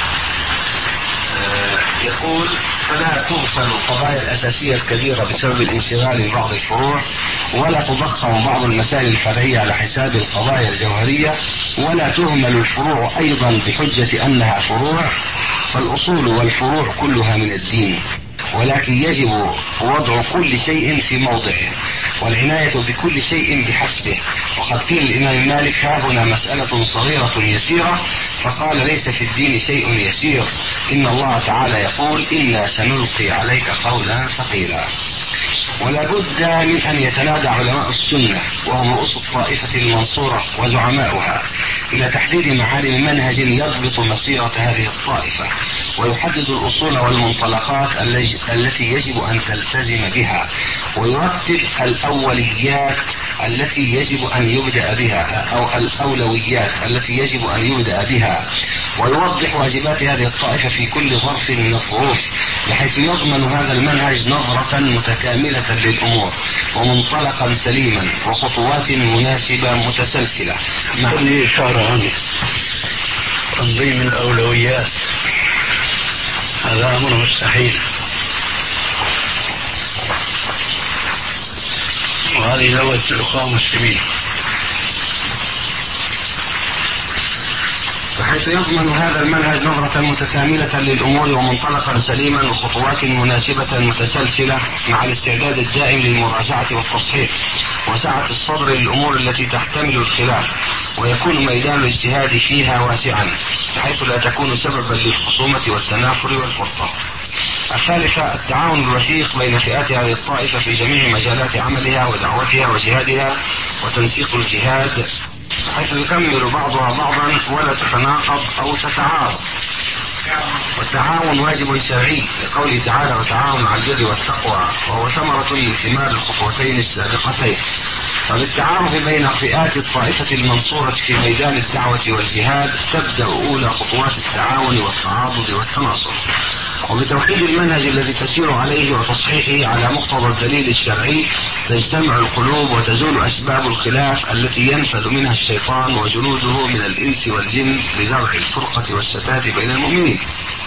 يقول فلا تغفل القضايا الأساسية الكبيرة بسبب الانشغال ببعض الفروع، ولا تضخم بعض المسائل الفرعية على حساب القضايا الجوهرية، ولا تهمل الفروع أيضا بحجة أنها فروع، فالأصول والفروع كلها من الدين، ولكن يجب وضع كل شيء في موضعه والعناية بكل شيء بحسبه. وقد قيل الإمام مالك ها هنا مسألة صغيرة يسيرة، فقال ليس في الدين شيء يسير، إن الله تعالى يقول إنا سنلقي عليك قولا ثقيلا. ولا بد من أن يتنادى علماء السنة وهم رؤوس الطائفة المنصورة وزعماؤها إلى تحديد معالم منهج يضبط مسيرة هذه الطائفة ويحدد الأصول والمنطلقات التي يجب أن تلتزم بها، ويرتب الأوليات التي يجب أن يبدأ بها أو الأولويات التي يجب أن يبدأ بها، ويوضح واجبات هذه الطائفة في كل ظرف من الظروف، بحيث يضمن هذا المنهج نظرة متكاملة للأمور ومنطلقا سليما وخطوات مناسبة متسلسلة. كل إشارة عنه تنظيم الأولويات هذا أمر مستحيل، وهذه لغة الأخوة المسلمين، بحيث يضمن هذا المنهج نظرة متكاملة للأمور ومنطلقا سليما وخطوات مناسبة متسلسلة، مع الاستعداد الدائم للمراجعة والتصحيح وسعة الصدر للأمور التي تحتمل الخلاف، ويكون ميدان الاجتهاد فيها واسعا بحيث لا تكون سببا للخصومة والتنافر والفرقة. الثالثة التعاون الوثيق بين فئات هذه الطائفة في جميع مجالات عملها ودعوتها وجهادها وتنسيق الجهاد حيث يكمل بعضها بعضا ولا تتناقض أو تتعارض. والتعاون واجب شرعي لقوله تعالى وتعاونوا على البر والتقوى، وهو ثمرة من ثمار الخطوتين السابقتين. فبالتعارف بين فئات الطائفة المنصورة في ميدان الدعوة والجهاد تبدأ أولى خطوات التعاون والتعاضد والتناصر. وبتوحيد المنهج الذي تسير عليه وتصحيحه على مقتضى الدليل الشرعي تجتمع القلوب وتزول أسباب الخلاف التي ينفذ منها الشيطان وجنوده من الإنس والجن لزرع الفرقة والشتات بين المؤمنين.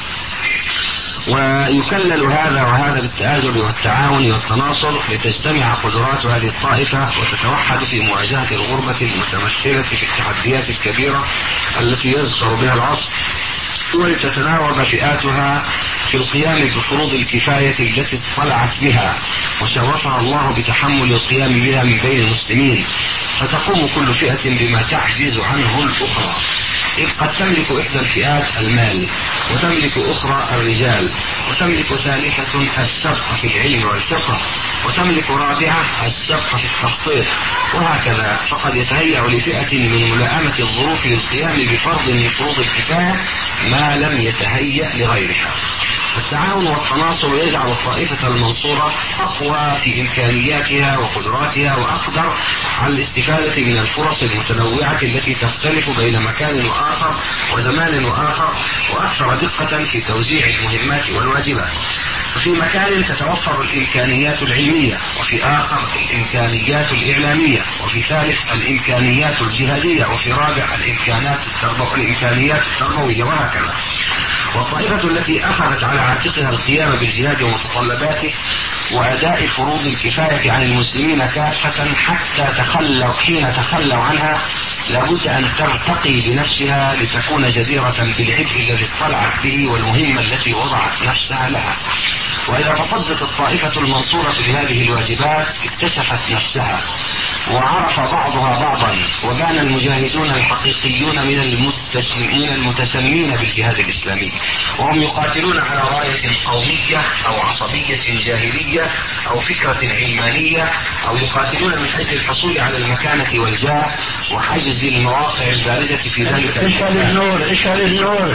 ويكلل هذا وهذا بالتآزر والتعاون والتناصر لتجتمع قدرات هذه الطائفة وتتوحد في مواجهة الغربة المتمثلة في التحديات الكبيرة التي يزخر بها العصر، ولتتناوب فئاتها في القيام بفروض الكفاية التي اطلعت بها وشرفها الله بتحمل القيام بها من بين المسلمين، فتقوم كل فئة بما تعجز عنه الأخرى، إذ قد تملك إحدى الفئات المال وتملك أخرى الرجال، وتملك ثالثة السبق في العلم والفقه، وتملك رابعة السبق في التخطيط، وهكذا. فقد يتهيأ لفئة من ملائمة الظروف للقيام بفرض من فروض الكفاية ما لم يتهيأ لغيرها. التعاون والتناصر يجعل الطائفة المنصورة أقوى في إمكانياتها وقدراتها، وأقدر على الاستفادة من الفرص المتنوعة التي تختلف بين مكان وآخر وزمان وآخر، وأكثر دقة في توزيع المهمات والواجبات. وفي مكان تتوفر الإمكانيات العلمية، وفي آخر الإمكانيات الإعلامية، وفي ثالث الإمكانيات الجهادية، وفي رابع الإمكانات التربو... الإمكانيات التربوية، وهكذا. والطائفة التي أخذت على عاتقها القيام بالجهاد ومتطلباته وأداء فروض الكفاية عن المسلمين كافة حتى تخلوا حين تخلوا عنها لابد أن ترتقي بنفسها لتكون جديرة بالعبء الذي اطلعت به والمهمة التي وضعت نفسها لها. وإذا تصدت الطائفة المنصورة بهذه الواجبات اكتشفت نفسها وعرف بعضها بعضا، وكان المجاهدون الحقيقيون من المتسمين بالجهاد الإسلامي، وهم يقاتلون على راية قومية أو عصبية جاهلية أو فكرة علمانية، أو يقاتلون من أجل الحصول على المكانة والجاه وحجز المواقع البارزة في ذلك. اشعل النور اشعل النور.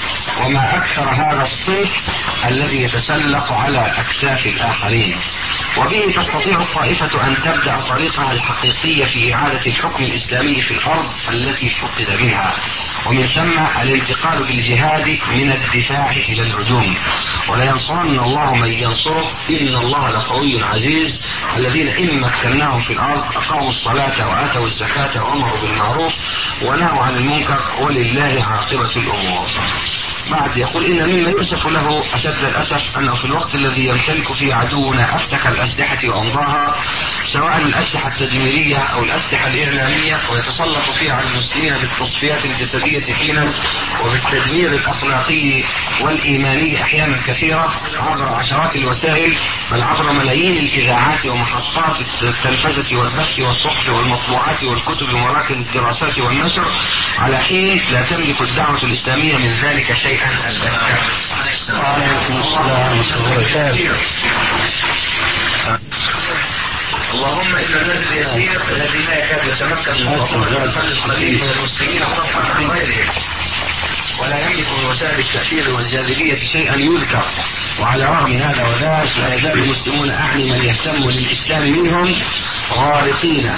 وما أكثر هذا الصنف الذي يتسلق على أكتاف الآخرين. وبه تستطيع الطائفة أن تبدأ طريقها الحقيقية في إعادة الحكم الإسلامي في الأرض التي فقد منها، ومن ثم الانتقال بالجهاد من الدفاع إلى الهجوم. ولا ينصرن الله من ينصره إن الله لقوي عزيز. الذين إن مكناهم في الأرض أقاموا الصلاة وآتوا الزكاة وأمروا بالمعروف ونهوا عن المنكر ولله عاقبة الأمور. بعد يقول إن مما يؤسف له أشد الأسف أنه في الوقت الذي يمتلك فيه عدونا أفتك الأسلحة وأمضاها، سواء الأسلحة التدميرية أو الأسلحة الإعلامية، ويتسلط فيها على المسلمين بالتصفيات الجسدية حينا وبالتدمير الأخلاقي والإيماني أحيانا كثيرة عبر عشرات الوسائل، بل عبر ملايين الإذاعات ومحطات التلفزة والبث والصحف والمطبوعات والكتب ومراكز الدراسات والنشر، على حين لا تملك الدعوة الإسلامية من ذلك شيئا. اللهم إن الناس اليسير الذي لا يكاد يتمكن من القلب القليل من المسلمين خطأ عن غيرهم، ولا يملك من وسائل التأثير والجاذبية شيئا يذكر. وعلى رغم هذا وذاك لا يزال المسلمون أعني من يهتم للإسلام منهم غارقين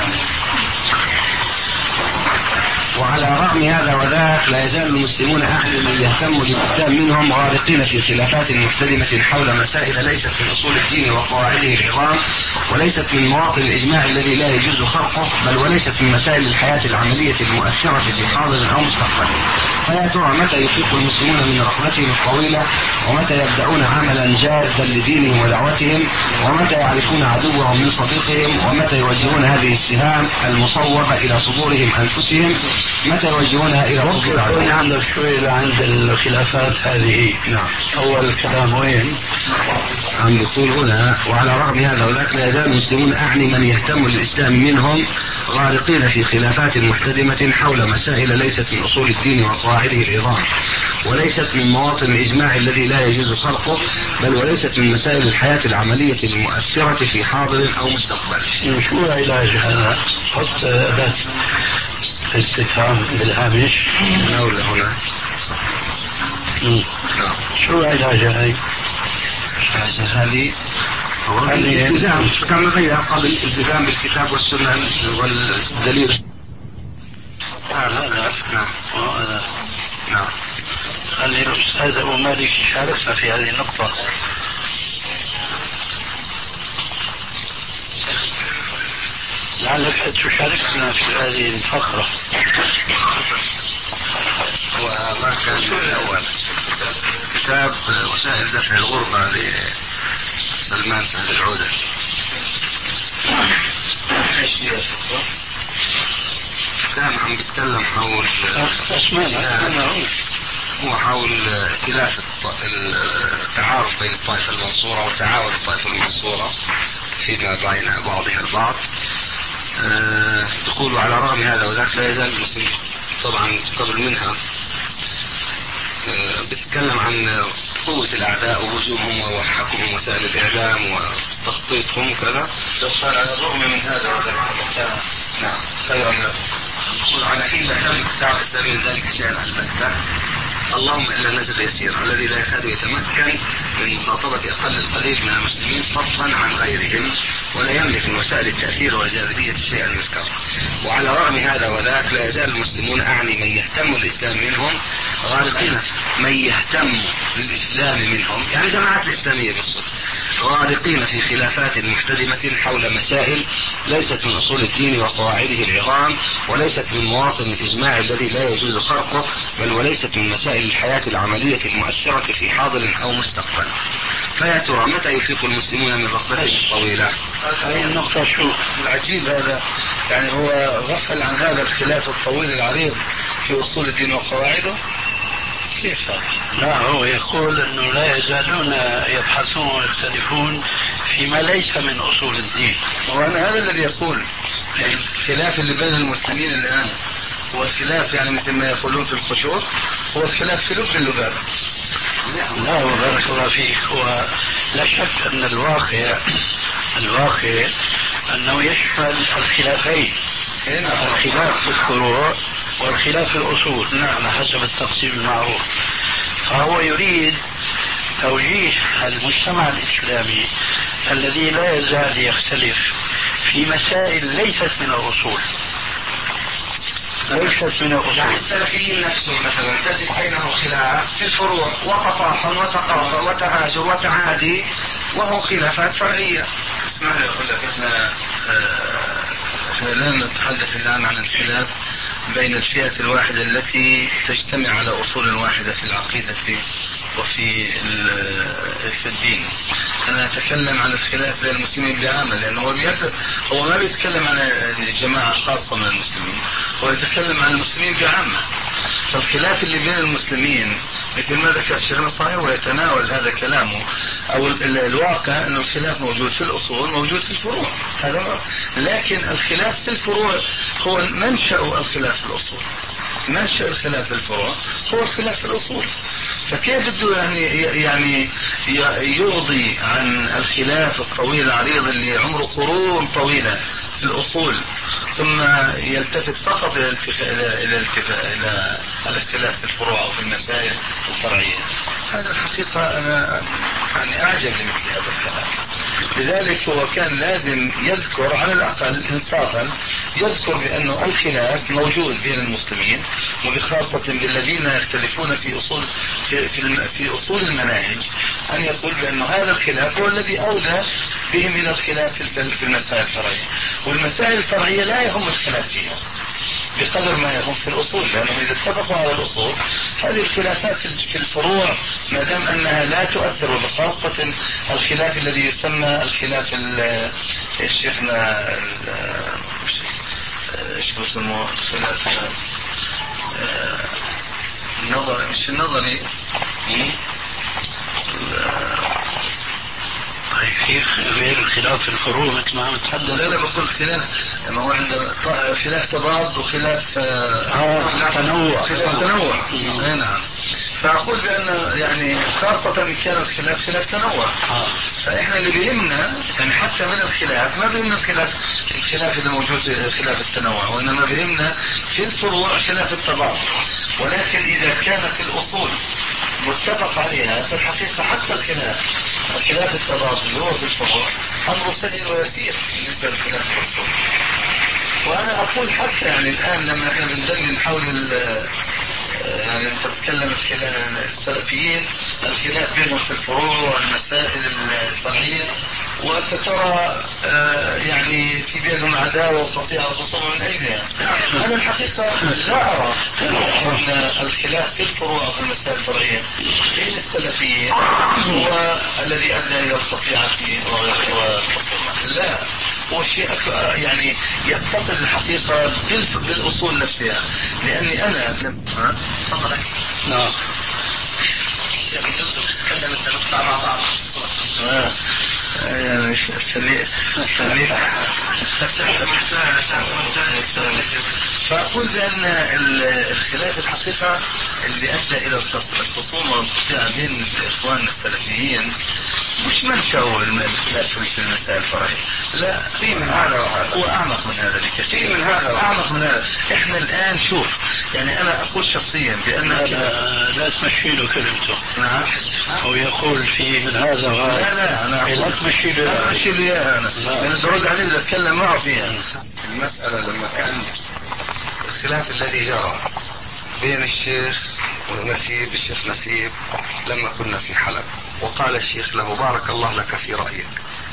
وعلى رغم هذا وذاك لا يزال المسلمون أعني من يهتم للإسلام منهم غارقين في خلافات محتدمة حول مسائل ليست من أصول الدين وقواعده العظام، وليست من مواطن الإجماع الذي لا يجوز خرقه، بل وليست من مسائل الحياة العملية المؤثرة في حاضر أو مستقبل. فيا ترى متى يفيق المسلمون من رحلتهم الطويلة، ومتى يبدأون عملا جادا لدينهم ودعوتهم، ومتى يعرفون عدوهم من صديقهم، ومتى يوجهون هذه السهام المصوبة إلى صدورهم أنفسهم، متى يوجهونها إلى صدور عدوهم. عندك شوي عند الخلافات هذه. نعم. أول الكلام وين؟ عم يقول هنا وعلى رغم هذا وذاك لا يزال المسلمون أعني من يهتم للإسلام منهم غارقين في خلافات محتدمة حول مسائل ليست من أصول الدين وقواعده العظام، وليست من مواطن الإجماع الذي لا يجوز خرقه، بل وليست من مسائل الحياة العملية المؤثرة في حاضر أو مستقبل. شو علاج هذا؟ حط أداة استفهام بالهامش. نقول هنا شو علاج هاي؟ علاج هذه هو الالتزام كما غير قبل الالتزام بالكتاب والسنة والدليل. هذا نعم. هذا نعم. خلي الأستاذ أبو مالك يشاركنا في هذه النقطة. لعلك تشاركنا في هذه الفقرة. وما كان الأول كتاب وسائل دفع الغربة لسلمان سعد العودة. كان عم بيتكلم حول هو حول ائتلاف التعارف بين الطائفة المنصورة وتعاون الطائفة المنصورة فيما بين بعضها البعض. أه يقول على رغم هذا وذاك لا يزال المسلم طبعا قبل منها بتتكلم عن قوة الأعداء وهجومهم وحكمهم وسائل الإعلام وتخطيطهم وكذا. بس على الرغم من هذا وذلك نعم خيرا لك. يقول على حين كان الدعوة الإسلامية ذلك شيئا البتة، اللهم إلا نجد يسيرا الذي لا يكاد يتمكن من مخاطبة أقل القليل من المسلمين فضلا عن غيرهم، ولا يملك من وسائل التأثير والجاذبية شيئا يذكر. وعلى رغم هذا وذاك لا يزال المسلمون، أعني من يهتم الإسلام منهم، غارقين من يهتم للإسلام منهم يعني جماعات الإسلامية بالصدق، غارقين في خلافات محتدمة حول مسائل ليست من أصول الدين وقواعده العظام، وليست من مواطن الإجماع الذي لا يجوز خرقه، بل وليست من مسائل الحياة العملية المؤثرة في حاضر أو مستقبل. فيا ترى متى يفيق المسلمون من رغبتهم الطويلة؟ هذه النقطة شو العجيب هذا، يعني هو غفل عن هذا الخلاف الطويل العريض في أصول الدين وقواعده. كيف؟ لا، هو يقول أنه لا يزالون يبحثون ويختلفون فيما ليس من أصول الدين. وأنا هذا الذي يقول الخلاف اللي بين المسلمين الآن هو الخلاف، يعني مثل ما يقولون في الخشوع، هو الخلاف في لب اللباب. لا وبارك الله فيك. هو لا شك أن الواقع الواقع أنه يشمل الخلافين، الخلاف في الفروع والخلاف في الأصول على حسب التقسيم المعروف. فهو يريد توجيه المجتمع الإسلامي الذي لا يزال يختلف في مسائل ليست من الأصول ليست من الأصول. يعني السلفيين نفسهم مثلا تجد بينهم خلاف في الفروع وتطاحن وتقاطع وتهاجر وتعادي، وهو خلافات فرعية. اسمح لي أقول لك، احنا احنا لا نتحدث الآن عن الخلاف بين الفئة الواحدة التي تجتمع على أصول واحدة في العقيدة وفي في الدين. أنا أتكلم عن الخلاف بين المسلمين بعامة، لأنه هو, هو ما بيتكلم عن جماعة خاصة من المسلمين، هو يتكلم عن المسلمين بعامة. فالخلاف اللي بين المسلمين مثل ما ذكر شيخنا صحيح ويتناول هذا كلامه، أو الواقع أن الخلاف موجود في الأصول موجود في الفروع، هذا. لكن الخلاف في الفروع هو منشأ الخلاف في الأصول، منشأ الخلاف في الفروع هو الخلاف في الأصول. فكيف بده يعني يعني يرضي عن الخلاف الطويل العريض اللي عمره قرون طويلة في الأصول، ثم يلتفت فقط إلى إلى إلى الاختلاف في الفروع أو في المسائل الفرعية؟ هذا الحقيقة أنا يعني أعجب لمثل هذا الكلام. لذلك هو كان لازم يذكر على الأقل إنصافا، يذكر بأنه الخلاف موجود بين المسلمين، وبخاصة بالذين يختلفون في أصول في, في, في أصول المناهج، أن يقول بأنه هذا الخلاف هو الذي أودى بهم إلى الخلاف في المسائل الفرعية. والمسائل الفرعية لا يهم الخلاف فيها بقدر ما يهم في الأصول، لأنهم إذا اتفقوا على الأصول هذه الخلافات في الفروع ما دام أنها لا تؤثر، وبخاصة الخلاف الذي يسمى الخلاف الشيخنا شو اسمه خلاف النظري، مش النظري غير الخلاف في الفروع مثل ما عم تحدث. لا لا بقول خلاف، ما هو عندنا خلاف تضاد وخلاف آه تنوع خلاف تنوع. اي نعم. فأقول بأن يعني خاصة إن كان الخلاف خلاف تنوع، فإحنا اللي بيهمنا يعني حتى من الخلاف ما بيهمنا الخلاف الخلاف اللي موجود خلاف التنوع، وإنما بيهمنا في الفروع خلاف التضاد. ولكن إذا كانت الأصول متفق عليها فالحقيقة حتى الخلاف الخلاف التضاد اللي هو في الفروع أمر سهل ويسير بالنسبة للخلاف في الأصول. وأنا أقول حتى يعني الآن لما احنا بندلل حول يعني انت تتكلم السلفيين الخلاف بينهم في الفروع والمسائل الفرعية، وانت ترى يعني في بينهم عداوة وقطيعة وخصومة من اجلها. انا الحقيقة لا ارى ان الخلاف في الفروع وفي المسائل الفرعية بين السلفيين هو الذي ادى الى القطيعة والخصومة، لا، هو شيء يعني يتصل الحقيقة بالاصول نفسها. لاني انا ها تفضل. نعم. الشيخ يوسف تتكلم انت نقطع مع بعض. اه يعني خلي خلي فأقول بأن الخلاف الحقيقة اللي أدى إلى الخصومة والقطيعة بين إخواننا السلفيين مش منشأ الخلاف في المسائل الفرعية، لا، في من هذا وهذا، هو أعمق من هذا بكثير، من هذا أعمق من هذا. إحنا الآن شوف، يعني أنا أقول شخصيا بأن لا, لا تمشي له كلمته. نعم. هو يقول في من هذا وهذا. لا لا أنا لا تمشي له، لا تمشي له إياها. أنا أنا برد عليه إذا أتكلم معه فيها. المسألة لما كان الخلاف الذي جرى بين الشيخ ونسيب، الشيخ نسيب لما كنا في حلب، وقال الشيخ له بارك الله لك في رأيك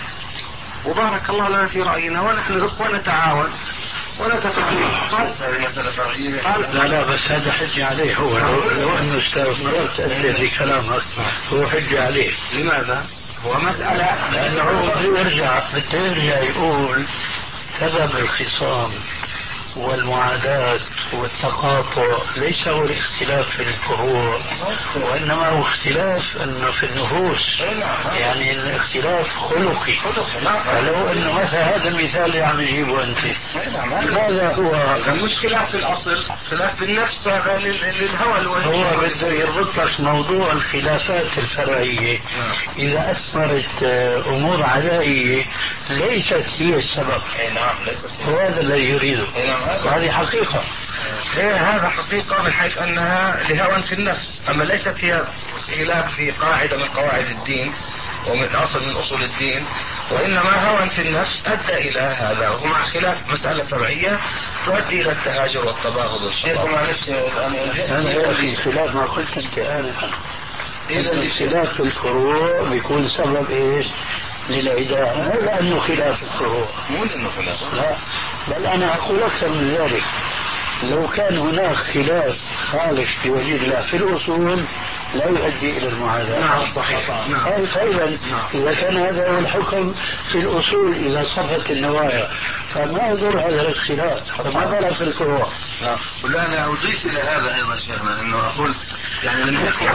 وبارك الله لنا في رأينا ونحن الأخوة نتعاون ونتساعد. قال هذه مسألة فرعية. قال لا لا بس هذا حجة عليه هو، لو, لو أنه مرات تأثر في كلامك هو حجة عليه. لماذا؟ هو مسألة لأنه بده يرجع بده يرجع يقول سبب الخصام والمعاداة والتقاطع ليس هو الاختلاف في الفروع، وإنما هو اختلاف انه في النفوس، يعني الاختلاف خلقي. فلو انه مثلا هذا المثال اللي عم يجيبه انت، هذا هو مش خلاف في الاصل، خلاف في النفس، هذا للهوى الوهمي. هو بده يربط لك موضوع الخلافات الفرعية اذا اثمرت امور عدائية ليست هي السبب، وهذا الذي يريده، وهذه حقيقة. هي هذا حقيقة من حيث أنها لهوى في النفس، أما ليست هي خلاف في قاعدة من قواعد الدين ومن أصل من أصول الدين، وإنما هوى في النفس أدى إلى هذا، ومع خلاف مسألة فرعية تؤدي إلى التهاجر والتباغض والشيخ. معلش أنا في خلاف ما قلت أنت آنفا، إذا الخلاف في الفروع بيكون سبب إيش للعداء، مو لأنه خلاف الفروع، مو لأنه خلاف، لا، بل أنا أقول أكثر من ذلك، لو كان هناك خلاف خالص في وجه الله في الأصول لا يؤدي إلى المعاداة. نعم صحيح. نعم. فإذا إذا كان هذا هو الحكم في الأصول إذا صفت النوايا فما يضر هذا الاختلاف، فما بالك في الفروع. نعم. ولا أنا أضيف إلى هذا أيضا شيخنا أنه أقول يعني لم يكن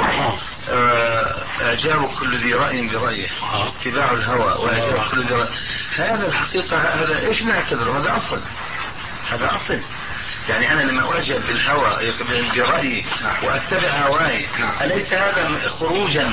إعجاب كل ذي رأي برأيه، اتباع الهوى وإعجاب كل ذي رأي، هذا الحقيقة هذا إيش نعتبره؟ هذا أصل، هذا أصل. يعني أنا لما أعجب بالهوى برأيي وأتبع هواي، أليس هذا خروجا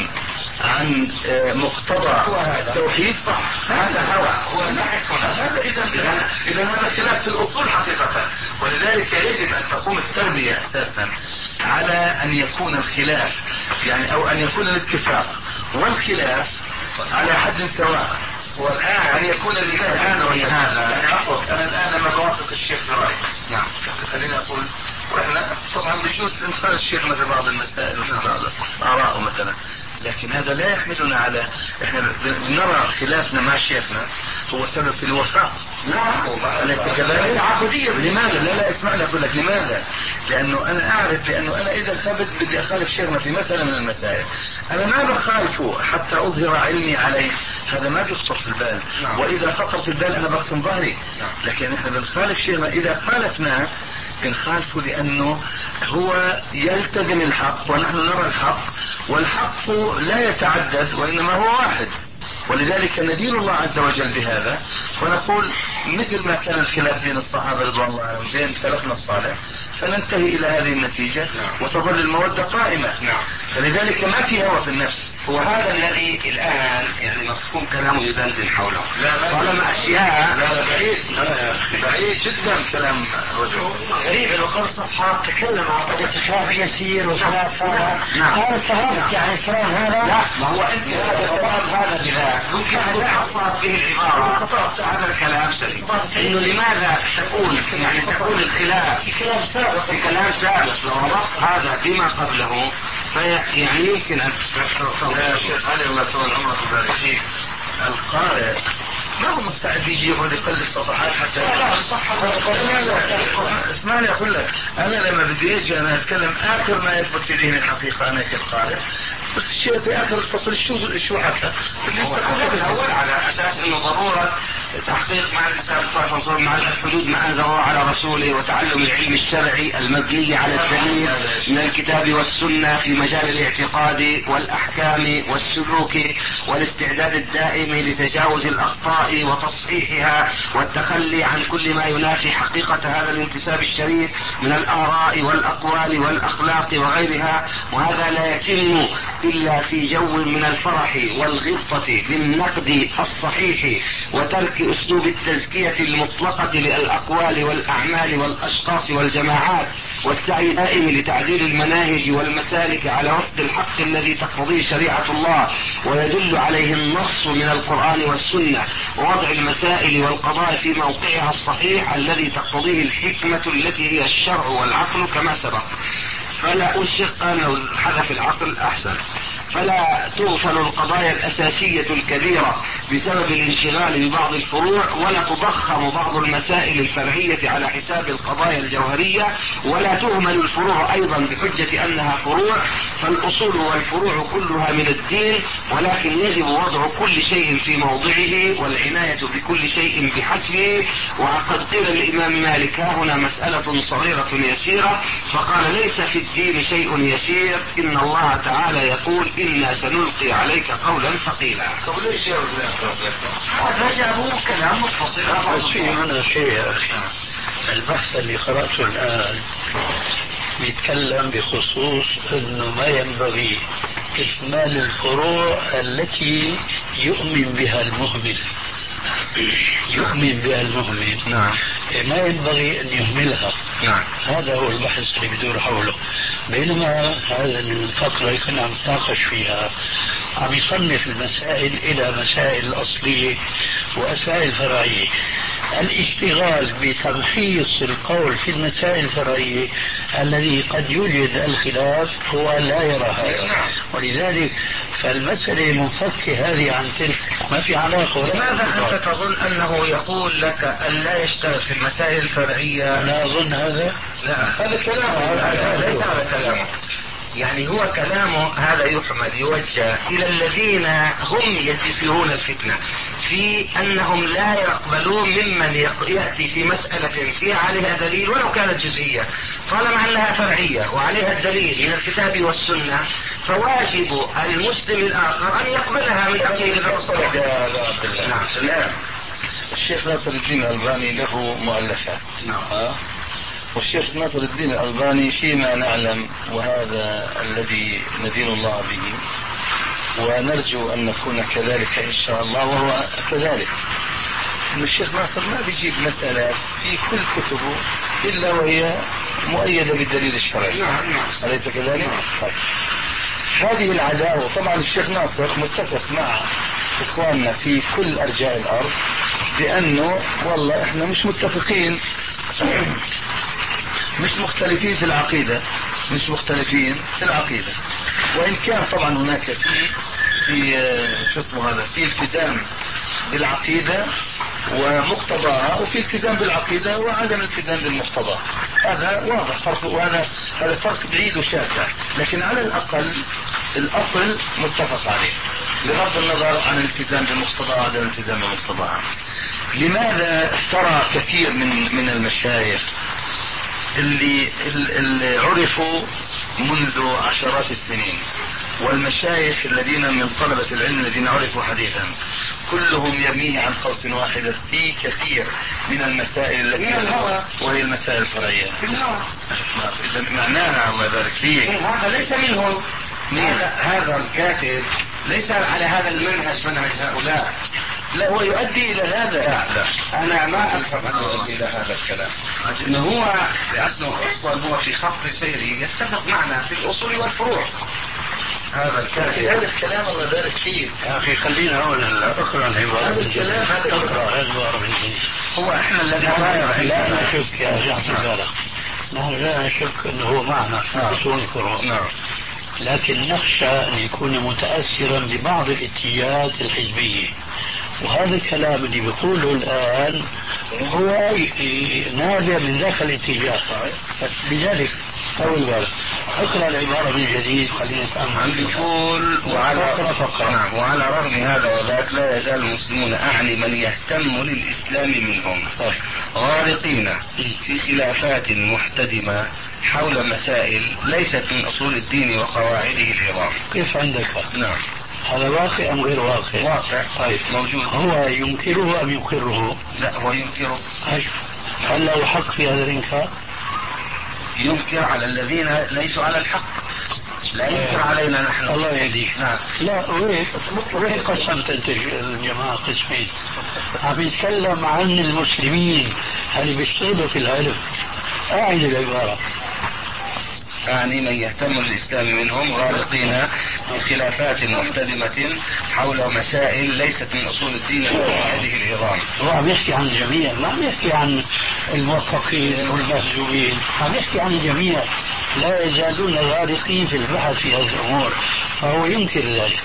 عن مقتضى التوحيد؟ صح، هذا هوى، هو نحس هذا. إذا إذا هذا خلاف في الأصول حقيقة، ولذلك يجب أن تقوم التربية أساسا على أن يكون الخلاف يعني أو أن يكون الاتفاق والخلاف على حد سواء، والآن أن يكون الآن هذا يعني عفوا أنا الآن لما بوافق الشيخ في رأيي، نعم خليني أقول، وإحنا طبعا بيجوز إنسان الشيخ مثل بعض المسائل وفي بعض آراءه مثلا، لكن هذا لا يحملنا على إحنا نرى خلافنا مع شيخنا هو سبب في الوفاق. نعم أليس كذلك؟ عبودية. لماذا؟ لا لا اسمعني أقول لك لماذا؟ لأنه أنا أعرف بأنه أنا إذا ثبت بدي أخالف شيخنا في مسألة من المسائل، أنا ما بخالفه حتى أظهر علمي عليه، هذا ما بيخطر في البال. نعم. وإذا خطر في البال أنا بقسم ظهري. نعم. لكن إحنا بنخالف شيخنا إذا خالفناه بنخالفه لأنه هو يلتزم الحق ونحن نرى الحق، والحق لا يتعدد وإنما هو واحد، ولذلك ندين الله عز وجل بهذا ونقول مثل ما كان الخلاف بين الصحابة رضوان الله عنهم بين سلفنا الصالح فننتهي إلى هذه النتيجة. نعم. وتظل المودة قائمة. نعم. فلذلك ما في هوى في النفس، وهذا الذي الآن يعني مفهوم كلامه يدندن حوله طالما أشياء لا لا بعيد بعيد جدا كلام رجل غريب. لو قبل صفحات تكلم عن قضية الخلاف يسير وخلاف هذا. أنا استغربت يعني الكلام هذا. لا ما هو أنت هذا هذا بذاك ممكن أن تحصلت به العبارة هذا الكلام سليم، إنه لماذا تكون يعني تكون الخلاف في كلام سابق في كلام سابق لو ربط هذا بما قبله يعني يمكن أن يا شيخ علي الله طول عمرك وبارك فيك، القارئ ما هو مستعد يجي يقعد يقلب صفحات حتى لا لا صح. اسمعني اقول لك، انا لما بدي اجي انا اتكلم اخر ما يثبت في ذهني الحقيقه انا كالقارئ، بس الشيء في اخر الفصل شو شو حتى الاول على اساس انه ضروره تحقيق مع الإنسان مع الحدود ما أنزل الله على رسوله، وتعلم العلم الشرعي المبني على الدليل من الكتاب والسنة في مجال الاعتقاد والأحكام والسلوك، والاستعداد الدائم لتجاوز الأخطاء وتصحيحها، والتخلي عن كل ما ينافي حقيقة هذا الانتساب الشريف من الآراء والأقوال والأخلاق وغيرها. وهذا لا يتم إلا في جو من الفرح والغبطة بالنقد الصحيح، وترك أسلوب التزكية المطلقة للأقوال والأعمال والأشخاص والجماعات، والسعي دائم لتعديل المناهج والمسالك على وفق الحق الذي تقتضيه شريعة الله ويدل عليه النص من القرآن والسنة، ووضع المسائل والقضايا في موقعها الصحيح الذي تقتضيه الحكمة التي هي الشرع والعقل كما سبق. فلا أشق أنه حذف العقل أحسن. فلا تغفل القضايا الأساسية الكبيرة بسبب الانشغال ببعض الفروع، ولا تضخم بعض المسائل الفرعية على حساب القضايا الجوهرية، ولا تهمل الفروع أيضا بحجة أنها فروع، فالأصول والفروع كلها من الدين، ولكن يجب وضع كل شيء في موضعه والعناية بكل شيء بحسبه. وقد قيل للإمام مالك: ها هنا مسألة صغيرة يسيرة، فقال: ليس في الدين شيء يسير، إن الله تعالى يقول: إنا سنلقي عليك قولا ثقيلا. هذا جابوه كلام متصل. بس في هنا شيء يا أخي، البحث اللي قرأته الآن بيتكلم بخصوص أنه ما ينبغي إكمال الفروع التي يؤمن بها المهمل يؤمن بها المهمل نعم. ما ينبغي أن يهملها. نعم. هذا هو البحث اللي بدور حوله. بينما هذا الفقرة اللي كنا عم نتناقش فيها عم يصنف المسائل إلى مسائل أصلية ومسائل فرعية. الاشتغال بتمحيص القول في المسائل الفرعية الذي قد يوجد الخلاف هو لا يرى هذا، ولذلك فالمسألة منفكة هذه عن تلك، ما في علاقة. لماذا أنت تظن أنه يقول لك أن لا يشتغل في المسائل الفرعية؟ أنا أظن هذا لا، هذا كلامه، ليس هذا كلامه. يعني هو كلامه هذا يحمل يوجه إلى الذين هم يدفعون الفتنة في أنهم لا يقبلون ممن يأتي في مسألة فيها عليها دليل ولو كانت جزئية، طالما أنها فرعية وعليها الدليل من الكتاب والسنة، فواجب المسلم الآخر أن يقبلها من أجل الرسول. نعم. نعم. الشيخ ناصر الدين الألباني له مؤلفات. نعم. والشيخ ناصر الدين الألباني فيما نعلم، وهذا الذي ندين الله به ونرجو أن نكون كذلك إن شاء الله، وهو كذلك، أن الشيخ ناصر ما بيجيب مسألة في كل كتبه إلا وهي مؤيدة بالدليل الشرعي. أليس كذلك؟ طيب. هذه العداوة طبعا الشيخ ناصر متفق مع إخواننا في كل أرجاء الأرض بأنه والله إحنا مش متفقين مش مختلفين في العقيدة مش مختلفين في العقيدة وإن كان طبعا هناك في في شو اسمه هذا في التزام بالعقيدة ومقتضاها، وفي التزام بالعقيدة وعدم التزام بالمقتضى. هذا واضح فرق، وهذا هذا فرق بعيد وشاسع، لكن على الأقل الأصل متفق عليه بغض النظر عن الالتزام بالمقتضى وعدم الالتزام بالمقتضى. لماذا ترى كثير من من المشايخ اللي, اللي عرفوا منذ عشرات السنين والمشايخ الذين من طلبة العلم الذين عرفوا حديثا كلهم يرميه عن قوس واحدة في كثير من المسائل التي وهي المسائل الفرعية؟ إذا معناها الله يبارك فيك هذا ليس منهم. هذا, هذا الكاتب ليس على هذا المنهج منهج هؤلاء، لا هو يؤدي إلى هذا. لا, لا. أنا ما أفهم أنه يؤدي إلى هذا الكلام، إنه هو لأنه أصلا هو في خط سيري يتفق معنا في الأصول والفروع. هذا الكاتب هذا الكلام الله يبارك فيه يا أخي خلينا هنا أقرأ العبارة. هذا الكلام هذا أقرأ العبارة من هنا. هو إحنا الذي لا نشك يا جعفر بالك، نحن لا نشك أنه هو معنا في أصول الفروع، لكن نخشى أن يكون متأثرا ببعض الاتجاهات الحزبية، وهذا الكلام اللي بيقوله الآن هو نابع من ذاك الاتجاه. لذلك أول بارك اقرأ العبارة من جديد خلينا نتأمل. يقول وعلى فقرة فقرة. نعم. وعلى رغم هذا وذاك لا يزال المسلمون أعني من يهتم للإسلام منهم غارقين في خلافات محتدمة حول مسائل ليست من أصول الدين وقواعده العظام. كيف عندك؟ نعم. هذا واقع أم غير واقع؟ واقع. طيب موجود. هو ينكره أم يقره؟ لا هو ينكره. هل له حق في هذا الإنكار؟ ينكر على الذين ليسوا على الحق، لا ينكر علينا نحن. الله يهديك. نعم. لا وين وين قسمت انت الجماعة قسمين؟ عم يتكلم عن المسلمين اللي بيشتغلوا في العلم. أعد العبارة. أعني من يهتم للإسلام منهم غارقين في خلافات محتدمة حول مسائل ليست من أصول الدين وقواعده العظام. هو عم يحكي عن الجميع، ما عم يحكي عن الموفقين والمهزومين، عم يحكي عن الجميع لا يزالون غارقين في البحث في هذه الأمور، فهو ينكر ذلك.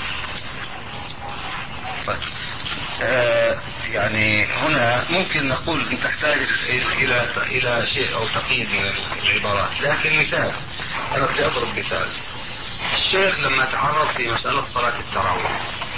طيب. آه يعني هنا ممكن نقول ان تحتاج الى الى شيء او تقييد من العبارات، لكن مثال انا بدي اضرب مثال. الشيخ لما تعرض في مسألة صلاة التراويح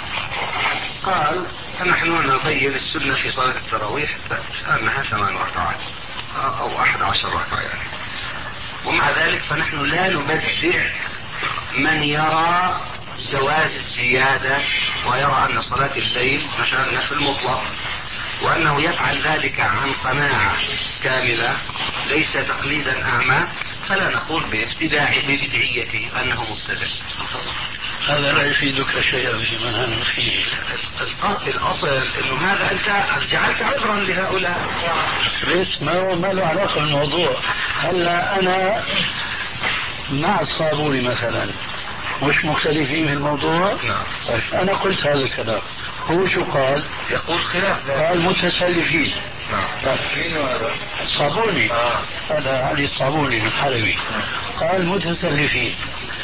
قال نحن نبين السنة في صلاة التراويح انها ثمان ركعات او احد عشر ركعة يعني، ومع ذلك فنحن لا نبدع من يرى جواز الزيادة ويرى أن صلاة الليل مثلا في المطلق، وأنه يفعل ذلك عن قناعة كاملة ليس تقليدا أعمى، فلا نقول بابتداع ببدعية أنه مبتدع. هذا لا يفيدك شيئا في منهج فيه. الأصل أنه هذا أنت جعلت عذرا لهؤلاء. بس ما هو ما له علاقة بالموضوع. هلا أنا مع الصابوني مثلا مش مختلفين في الموضوع. نعم. أنا قلت هذا الكلام، هو شو قال؟ يقول خلاف ذلك. قال متسلفين. نعم. مين هذا؟ الصابوني. آه. هذا علي الصابوني من حلبي. قال متسلفين.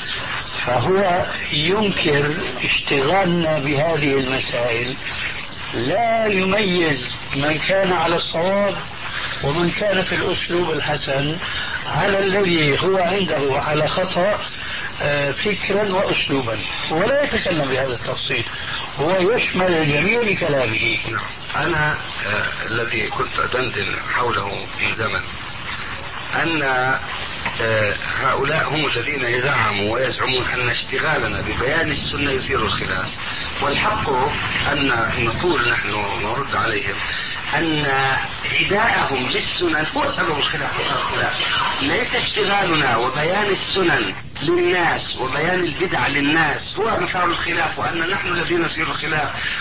فهو ينكر اشتغالنا بهذه المسائل، لا يميز من كان على الصواب ومن كان في الأسلوب الحسن على الذي هو عنده على خطأ فكرا وأسلوبا، ولا يتكلم بهذا التفصيل، هو يشمل الجميع بكلامه. أنا آه الذي كنت أدندن حوله من زمن أن آه هؤلاء هم الذين يزعموا ويزعمون أن اشتغالنا ببيان السنة يثير الخلاف، والحق أن نقول نحن نرد عليهم أن عداءهم للسنن هو سبب الخلاف. ليس اشتغالنا وبيان السنن للناس وبيان البدع للناس هو مثار الخلاف، وأن نحن الذين نثير الخلاف،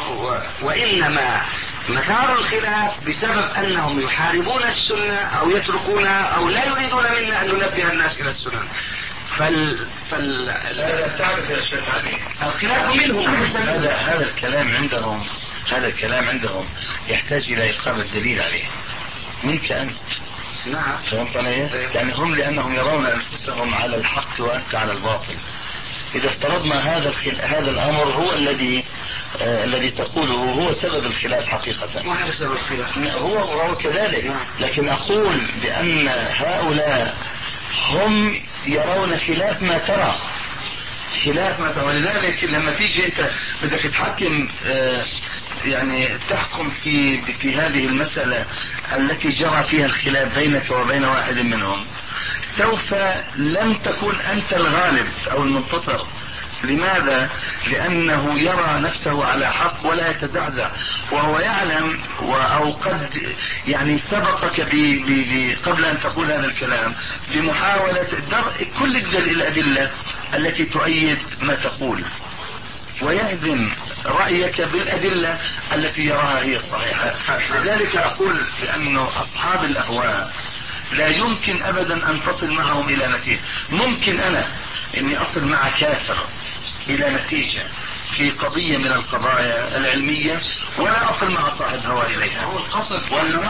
وإنما مثار الخلاف بسبب أنهم يحاربون السنة أو يتركون أو لا يريدون منا أن ننبه الناس إلى السنن. فال فال لا تعرف يا شيخ علي الخلاف منهم. هذا هذا الكلام عندهم هذا الكلام عندهم يحتاج إلى إقامة دليل عليه منك أنت. نعم. فهمت علي؟ يعني هم لأنهم يرون أنفسهم على الحق وأنت على الباطل. إذا افترضنا هذا الخل... هذا الأمر هو الذي آه الذي تقوله هو سبب الخلاف حقيقة. ما هذا سبب الخلاف؟ هو هو كذلك. لكن أقول بأن هؤلاء هم يرون خلاف ما ترى خلاف ما ترى ولذلك لما تيجي أنت بدك تحكم آه يعني تحكم في في هذه المسألة التي جرى فيها الخلاف بينك وبين واحد منهم، سوف لم تكون أنت الغالب أو المنتصر. لماذا؟ لأنه يرى نفسه على حق ولا يتزعزع، وهو يعلم أو قد يعني سبقك بي بي قبل أن تقول هذا الكلام بمحاولة درء كل الأدلة التي تؤيد ما تقول، ويهزم رأيك بالأدلة التي يراها هي الصحيحة. لذلك أقول بأن أصحاب الأهواء لا يمكن أبدا أن تصل معهم إلى نتيجة. ممكن أنا إني أصل مع كافر إلى نتيجة في قضية من القضايا العلمية ولا أصل مع صاحب هوى إليها. هو القصد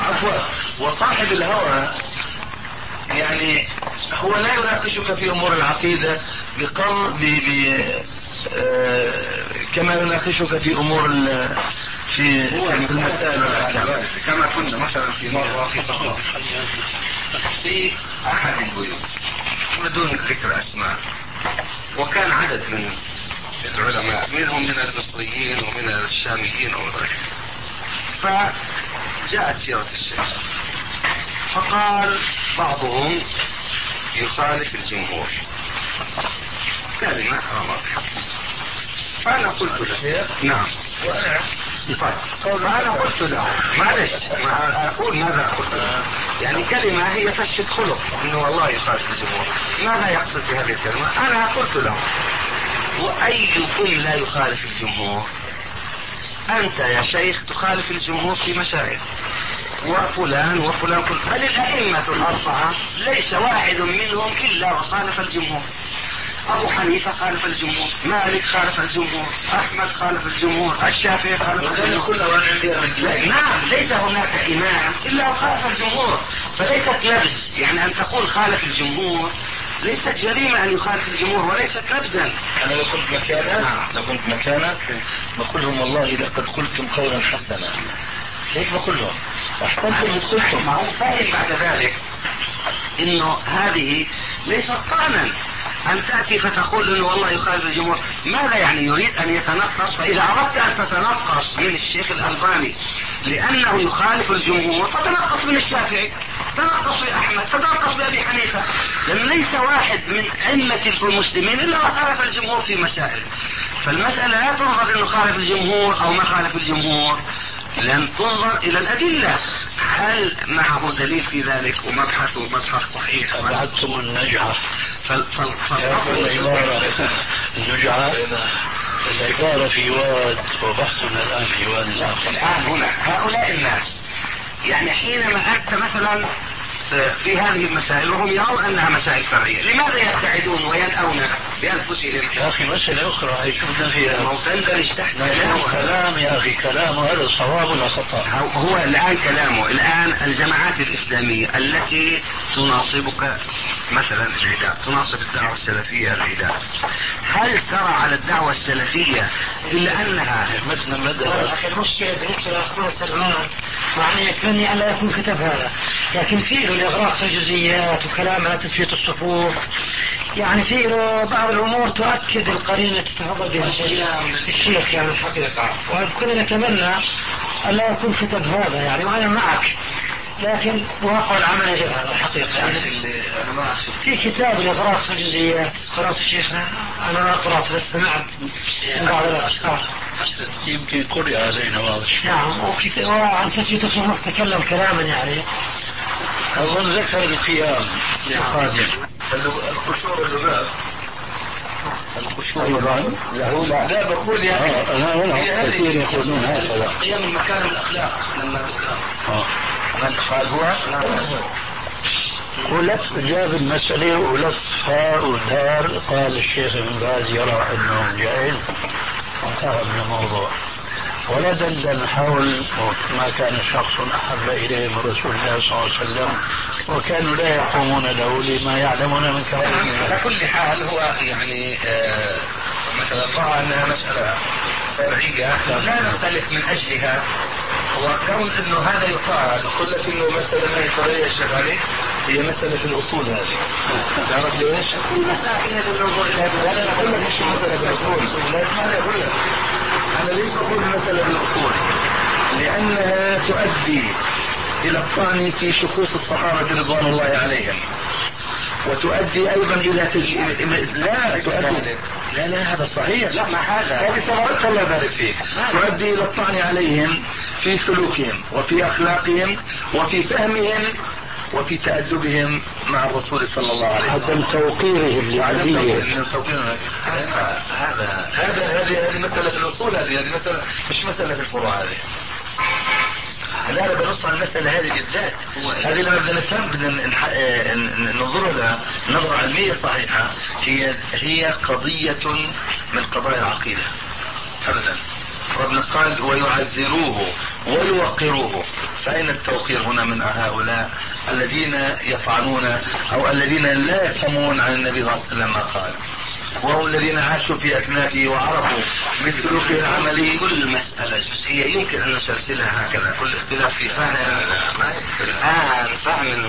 وصاحب الهوى يعني هو لا يناقشك في أمور العقيدة بقل ب ب آه كما يناقشك في أمور في في المسائل والأحكام، كما كنا مثلا في مرة في في احد البيوت بدون ذكر اسماء، وكان عدد من العلماء منهم من المصريين ومن الشاميين وغيرهم، فجاءت سيرة الشيخ فقال بعضهم يخالف الجمهور كلمة رمض، فأنا قلت له نعم فأنا قلت له معلش أقول ماذا قلت له، يعني كلمة هي فشت خلق إنه والله يخالف الجمهور، ماذا يقصد بهذه الكلمة؟ أنا قلت له وأيكم لا يخالف الجمهور؟ أنت يا شيخ تخالف الجمهور في مسائل، وفلان وفلان كل بل الأئمة الأربعة ليس واحد منهم إلا وخالف الجمهور. أبو حنيفة خالف الجمهور، مالك خالف الجمهور، أحمد خالف الجمهور، الشافعي خالف الجمهور. نعم ليس هناك إمام إلا وخالف الجمهور، فليست نبز، يعني أن تقول خالف الجمهور ليست جريمة أن يخالف الجمهور وليست نبزا. أنا لو كنت مكانك نعم. لو كنت مكانك بقول لهم والله لقد قلتم قولا حسنا، هيك بقول لهم أحسنتم قلتم. ما هو فاهم بعد ذلك إنه هذه ليست طعنا أن تأتي فتقول إنه والله يخالف الجمهور، ماذا يعني يريد أن يتنقص؟ فإذا أردت أن تتنقص من الشيخ الألباني لأنه يخالف الجمهور فتنقص من الشافعي، تنقص بأحمد، تنقص بأبي حنيفة، لأن ليس واحد من أئمة المسلمين إلا وخالف الجمهور في مسائل. فالمسألة لا تنظر إنه خالف الجمهور أو ما خالف الجمهور، لن تنظر إلى الأدلة، هل معه دليل في ذلك ومبحث ومبحث صحيح. أبعدتم النجعة فالأصل العبارة النجعة العبارة في واد وبحثنا الآن في واد الآخر. الآن هنا هؤلاء الناس يعني حينما أنت مثلا في هذه المسائل وهم يرون أنها مسائل فرعية، لماذا يبتعدون وينأون بأنفسهم؟ يا أخي مسألة أخرى هي شو بدنا فيها؟ ما تندرج تحت كلام يا أخي، كلام هذا صواب ولا خطأ؟ هو الآن كلامه الآن الجماعات الإسلامية التي تناصبك مثلا العداء، تناصب الدعوة السلفية العداء، هل ترى على الدعوة السلفية إلا أنها مثل مدى؟ أخي المشكلة بالنسبة لأخونا سلمان مع أن يتمنى أن لا يكون كتب هذا، لكن فيه له الإغراق في الجزئيات وكلام على تسوية الصفوف، يعني فيه له بعض الأمور تؤكد القرينة تتفضل بها الشيخ يعني الحقيقة، وكنا نتمنى أن لا يكون كتب هذا يعني، وأنا معك، لكن واقع العمل غير هذا الحقيقة يعني. في كتاب الإغراق في الجزئيات قرأت الشيخنا، أنا ما قرأت بس سمعت بعض الأشخاص يمكن قرئ علينا واضح. نعم، وعن تسوية الصفوف تكلم كلاما يعني أظن ذكر القيام للخادم القشور اللباب القشور أيضا له لا, لا بقول يعني آه أنا هنا كثير يقولون هكذا قيم من مكارم الأخلاق لما ذكر آه. من قال هو ولف جاب المسألة ولفها ودار، قال الشيخ ابن باز يرى أنه جائز، انتهى من الموضوع ولا دندن حول ما كان شخص أحب إليه من رسول الله صلى الله عليه وسلم وكانوا لا يقومون له لما يعلمون من كلامه. على كل حال هو يعني آه مثلا رأى أنها مسألة فرعية لا نختلف من أجلها، وكون أنه هذا يقال أقول لك أنه مسألة ما هي فرعية شغالة، هي مسألة في الأصول هذه. تعرف ليش؟ كل مسألة هي للنظر إلى لا لا أقول لك مش مسألة في الأصول، لا اسمعني أقول لك أنا ليش بقول مسألة في الأصول؟ لأنها تؤدي إلى الطعن في شخوص الصحابة رضوان الله عليهم، وتؤدي أيضا إلى تج... لا تؤدي لا لا هذا صحيح، لا ما هذا هذه ثمرتها الله يبارك فيك، تؤدي إلى الطعن عليهم في سلوكهم وفي أخلاقهم وفي فهمهم وفي تأدبهم مع الرسول صلى الله عليه وسلم، عدم توقيرهم للنبي. هذا هذا هذا هذه هذه مسألة في الأصول، هذه هذه مسألة مش مسألة في الفروع هذه. لا لا بنص على المسألة هذه بالذات، هذه لما بدنا نفهم بدنا ننظر لها نظرة علمية صحيحة، هي هي قضية من قضايا العقيدة أبدا. ربنا قال ويعزروه ويوقروه، فأين التوقير هنا من هؤلاء الذين يطعنون أو الذين لا يفهمون عن النبي صلى الله عليه وسلم ما قال، وهم الذين عاشوا في أكنافه وعرفوا من سلوكه العملي. كل مسألة جزئية يمكن أن نسلسلها هكذا، كل اختلاف في فهم الآن فهم النص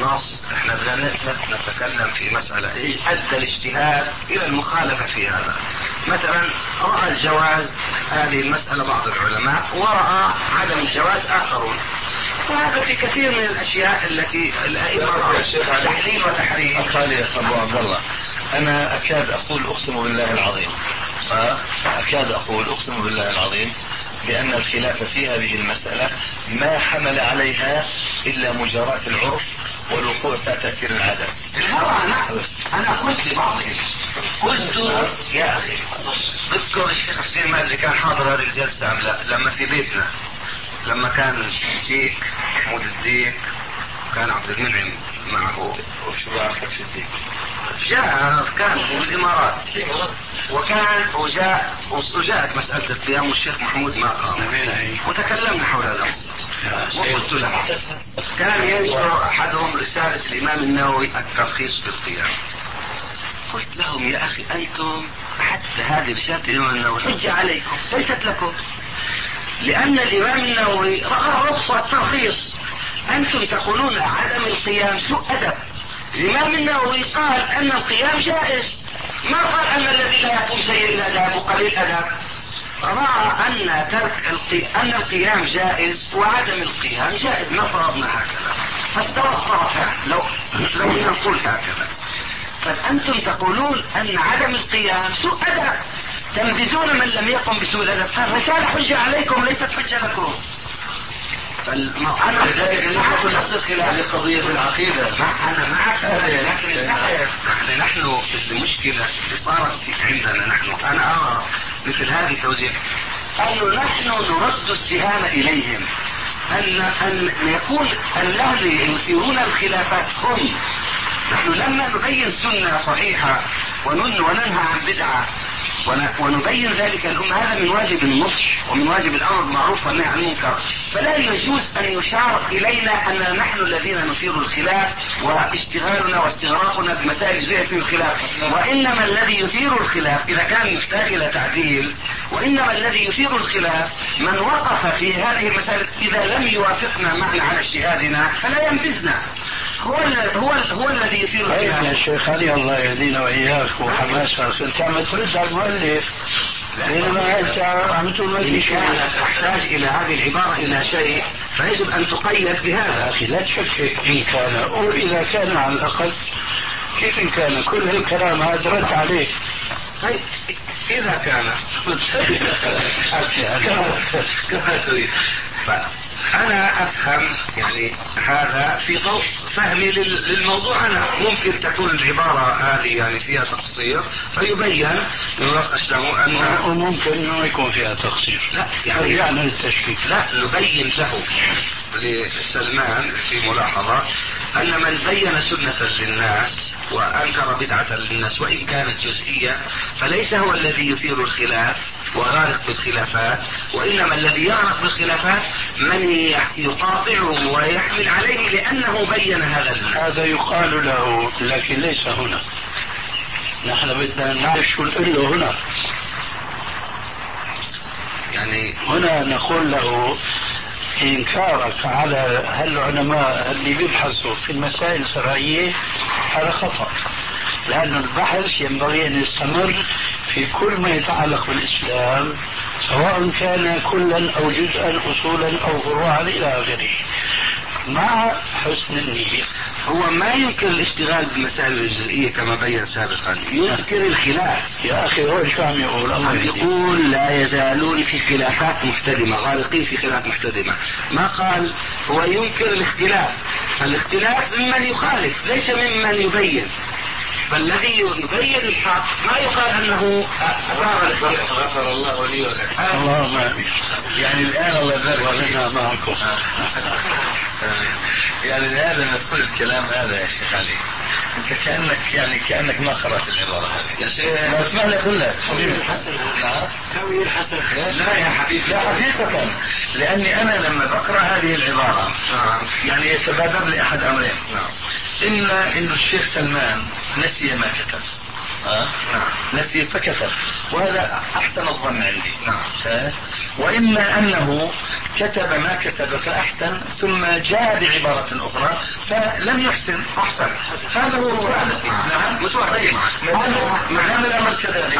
احنا بدنا نتكلم في مسألة ايه ادى الاجتهاد الى المخالفة في هذا. مثلا رأى الجواز هذه المسألة بعض العلماء، ورأى عدم الجواز اخرون، وهذا في كثير من الاشياء التي الائمة رأوا تحليل وتحريم. أخالي يا أبو عبد الله، انا اكاد اقول اقسم بالله العظيم أه؟ اكاد اقول اقسم بالله العظيم بان الخلاف في هذه المسألة ما حمل عليها الا مجاراة العرف والوقوع تحت تأثير العادات. الهوى. انا انا قلت لبعضهم، قلت يا اخي اذكر الشيخ حسين مالك كان حاضر هذه الجلسة ام لا؟ لما في بيتنا، لما كان الديك محمود الديك كان عبد المنعم معه، وشو بعرفك في الدين؟ جاء كان بالامارات وكان وجاء وجاءت مسألة القيام والشيخ محمود ما قام، وتكلمنا حول هذا وقلت له كان ينشر احدهم رسالة الامام النووي الترخيص بالقيام. قلت لهم يا اخي انتم حتى هذه رسالة الامام النووي حجة عليكم ليست لكم، لان الامام النووي رأى رخصة ترخيص، انتم تقولون عدم القيام سوء ادب. الامام النووي قال ان القيام جائز، ما قال ان الذي لا يقوم سيء الادب وقليل الادب. رأى ان ترك القي... ان القيام جائز وعدم القيام جائز، ما فرضنا هكذا، فاستوى الطرفان لو لو نقول هكذا. فانتم تقولون ان عدم القيام سوء ادب، تنبذون من لم يقم بسوء الادب. الرسالة حجة عليكم ليست حجة لكم. فأنا لذلك نحن نصل إلى هذه القضية في العقيدة. أنا معك، لكن نحن نحن المشكلة اللي صارت عندنا نحن، أنا أرى مثل هذه التوزيع أنه نحن نرد السهام إليهم، أن أن يكون الذين يثيرون الخلافات هم. نحن لما نبين سنة صحيحة وننهى عن بدعة ونبين ذلك الأمة، هذا من واجب النصح ومن واجب الأمر بالمعروف والنهي عن المنكر. فلا يجوز أن يشار إلينا أننا نحن الذين نثير الخلاف واشتغالنا واستغراقنا بمسائل جزئية في الخلاف، وإنما الذي يثير الخلاف إذا كان محتاج إلى تعديل، وإنما الذي يثير الخلاف من وقف في هذه المسائل إذا لم يوافقنا معنا على اجتهادنا فلا ينبذنا، هو هو هو الذي يثير الخلاف. يا شيخ علي الله يهدينا واياك وحماسك، انت عم ترد على المؤلف بينما انت عم تقول ما في شيء. تحتاج الى هذه العباره الى شيء فيجب ان تقيد بهذا. اخي لا تشكك ان كان، قول اذا كان على الاقل. كيف ان كان؟ كل هالكلام هذا رد عليه. طيب اذا كان كما تريد. أنا أفهم يعني هذا في ضوء فهمي للموضوع. أنا ممكن تكون العبارة هذه يعني فيها تقصير فيبين يناقش له أن، وممكن أنه يكون فيها تقصير. لا يعني يعني للتشكيك، لا نبين له لسلمان في ملاحظة أن من بين سنة للناس وأنكر بدعة للناس وإن كانت جزئية فليس هو الذي يثير الخلاف وغارق بالخلافات، وإنما الذي يغرق بالخلافات من يقاطعه ويحمل عليه لأنه بين هذا. هذا يقال له لكن ليس هنا. نحن بدنا نعرف شو نقول له هنا. يعني هنا نقول له إنكارك على هالعلماء اللي بيبحثوا في المسائل الفرعية هذا خطأ، لأن البحث ينبغي أن يستمر في كل ما يتعلق بالإسلام سواء كان كلا أو جزءا أصولا أو فروعا إلى آخره مع حسن النية. هو ما يمكن الاشتغال بالمسائل الجزئية كما بين سابقا، يمكن الخلاف. يا أخي هو شو عم يقول؟ عم يقول لا يزالون في خلافات محتدمة، غارقين في خلاف محتدمة. ما قال هو يمكن الاختلاف، الاختلاف ممن يخالف ليس ممن يبين، فالذي يبين الحق ما يقال انه اثار الاختلاف. غفر الله لي ولك. اللهم امين. يعني الان الله يبارك ولنا معكم. يعني الان لما تقول الكلام هذا يا شيخ علي انت كانك يعني كانك ما قرات العباره هذه يا شيخ. ما اسمح لي اقول لك حبيبي الحسن. نعم كوي الحسن. لا يا حبيبي لا حقيقه، لاني انا لما بقرا هذه العباره يعني يتبادر لي احد امرين. اما انه الشيخ سلمان نسي ما كتب، أه؟ نعم. نسي فكتب، وهذا احسن الظن عندي. نعم. أه؟ واما انه كتب ما كتب فأحسن ثم جاء بعبارة أخرى فلم يحسن أحسن. هذا هو نعم طيب ما دام الأمر كذلك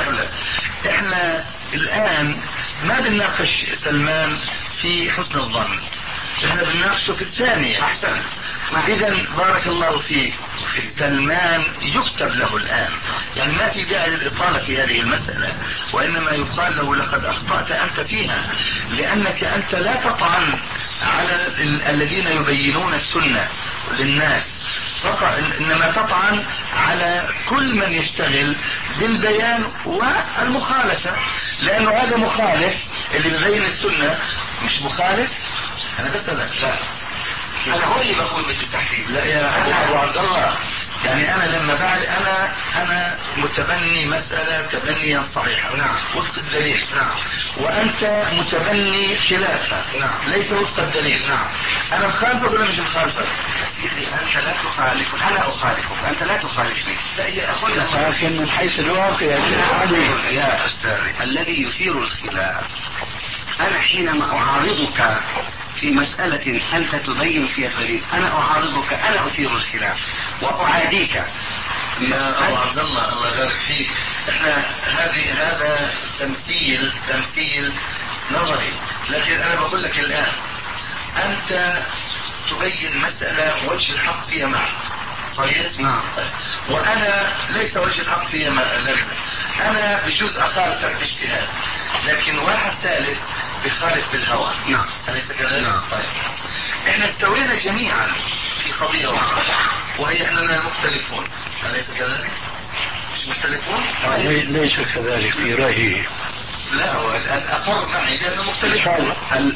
احنا الآن ما بنناقش سلمان في حسن الظن، احنا بنناقشه في الثانية. أحسن. إذا بارك الله فيك، سلمان يكتب له الآن، يعني ما في داعي للإطالة في هذه المسألة، وإنما يقال له لقد أخطأت أنت فيها، لأنك أنت لا تطعن على الذين يبينون السنة للناس فقط، إنما تطعن على كل من يشتغل بالبيان والمخالفة، لأنه هذا مخالف اللي بيبين السنة مش مخالف. أنا بسألك لا انا هو اللي بقول بالتحديد. لا يا ابو عبد الله، يعني انا لما بعد انا انا متبني مسألة تبنيا صحيحا نعم وفق الدليل نعم، وانت متبني خلافها نعم ليس وفق الدليل نعم. انا مخالفك ولا مش مخالفك؟ سيدي انت لا تخالف، انا اخالفك، انت لا تخالفني. لا يا اخوي لكن من حيث الواقع يا استاذي الذي يثير الخلاف انا حينما اعارضك في مسألة أنت تبين فيها الدليل، أنا أعارضك، أنا أثير الخلاف وأعاديك. يا أبو عبد الله الله يبارك فيك، إحنا هذه هذا تمثيل تمثيل نظري، لكن أنا بقول لك الآن أنت تبين مسألة وجه الحق فيها معك كويس؟ نعم. وأنا ليس وجه الحق فيها معك، أنا بجوز أخالفك باجتهاد، لكن واحد ثالث بخالف بالهوى. نعم. أليس كذلك؟ نعم. طيب. احنا استوينا جميعا في قضية واحدة وهي اننا مختلفون، أليس كذلك؟ مش مختلفون؟ ليس كذلك في رأيي. لا هو الأقر معي لأنه مختلفون.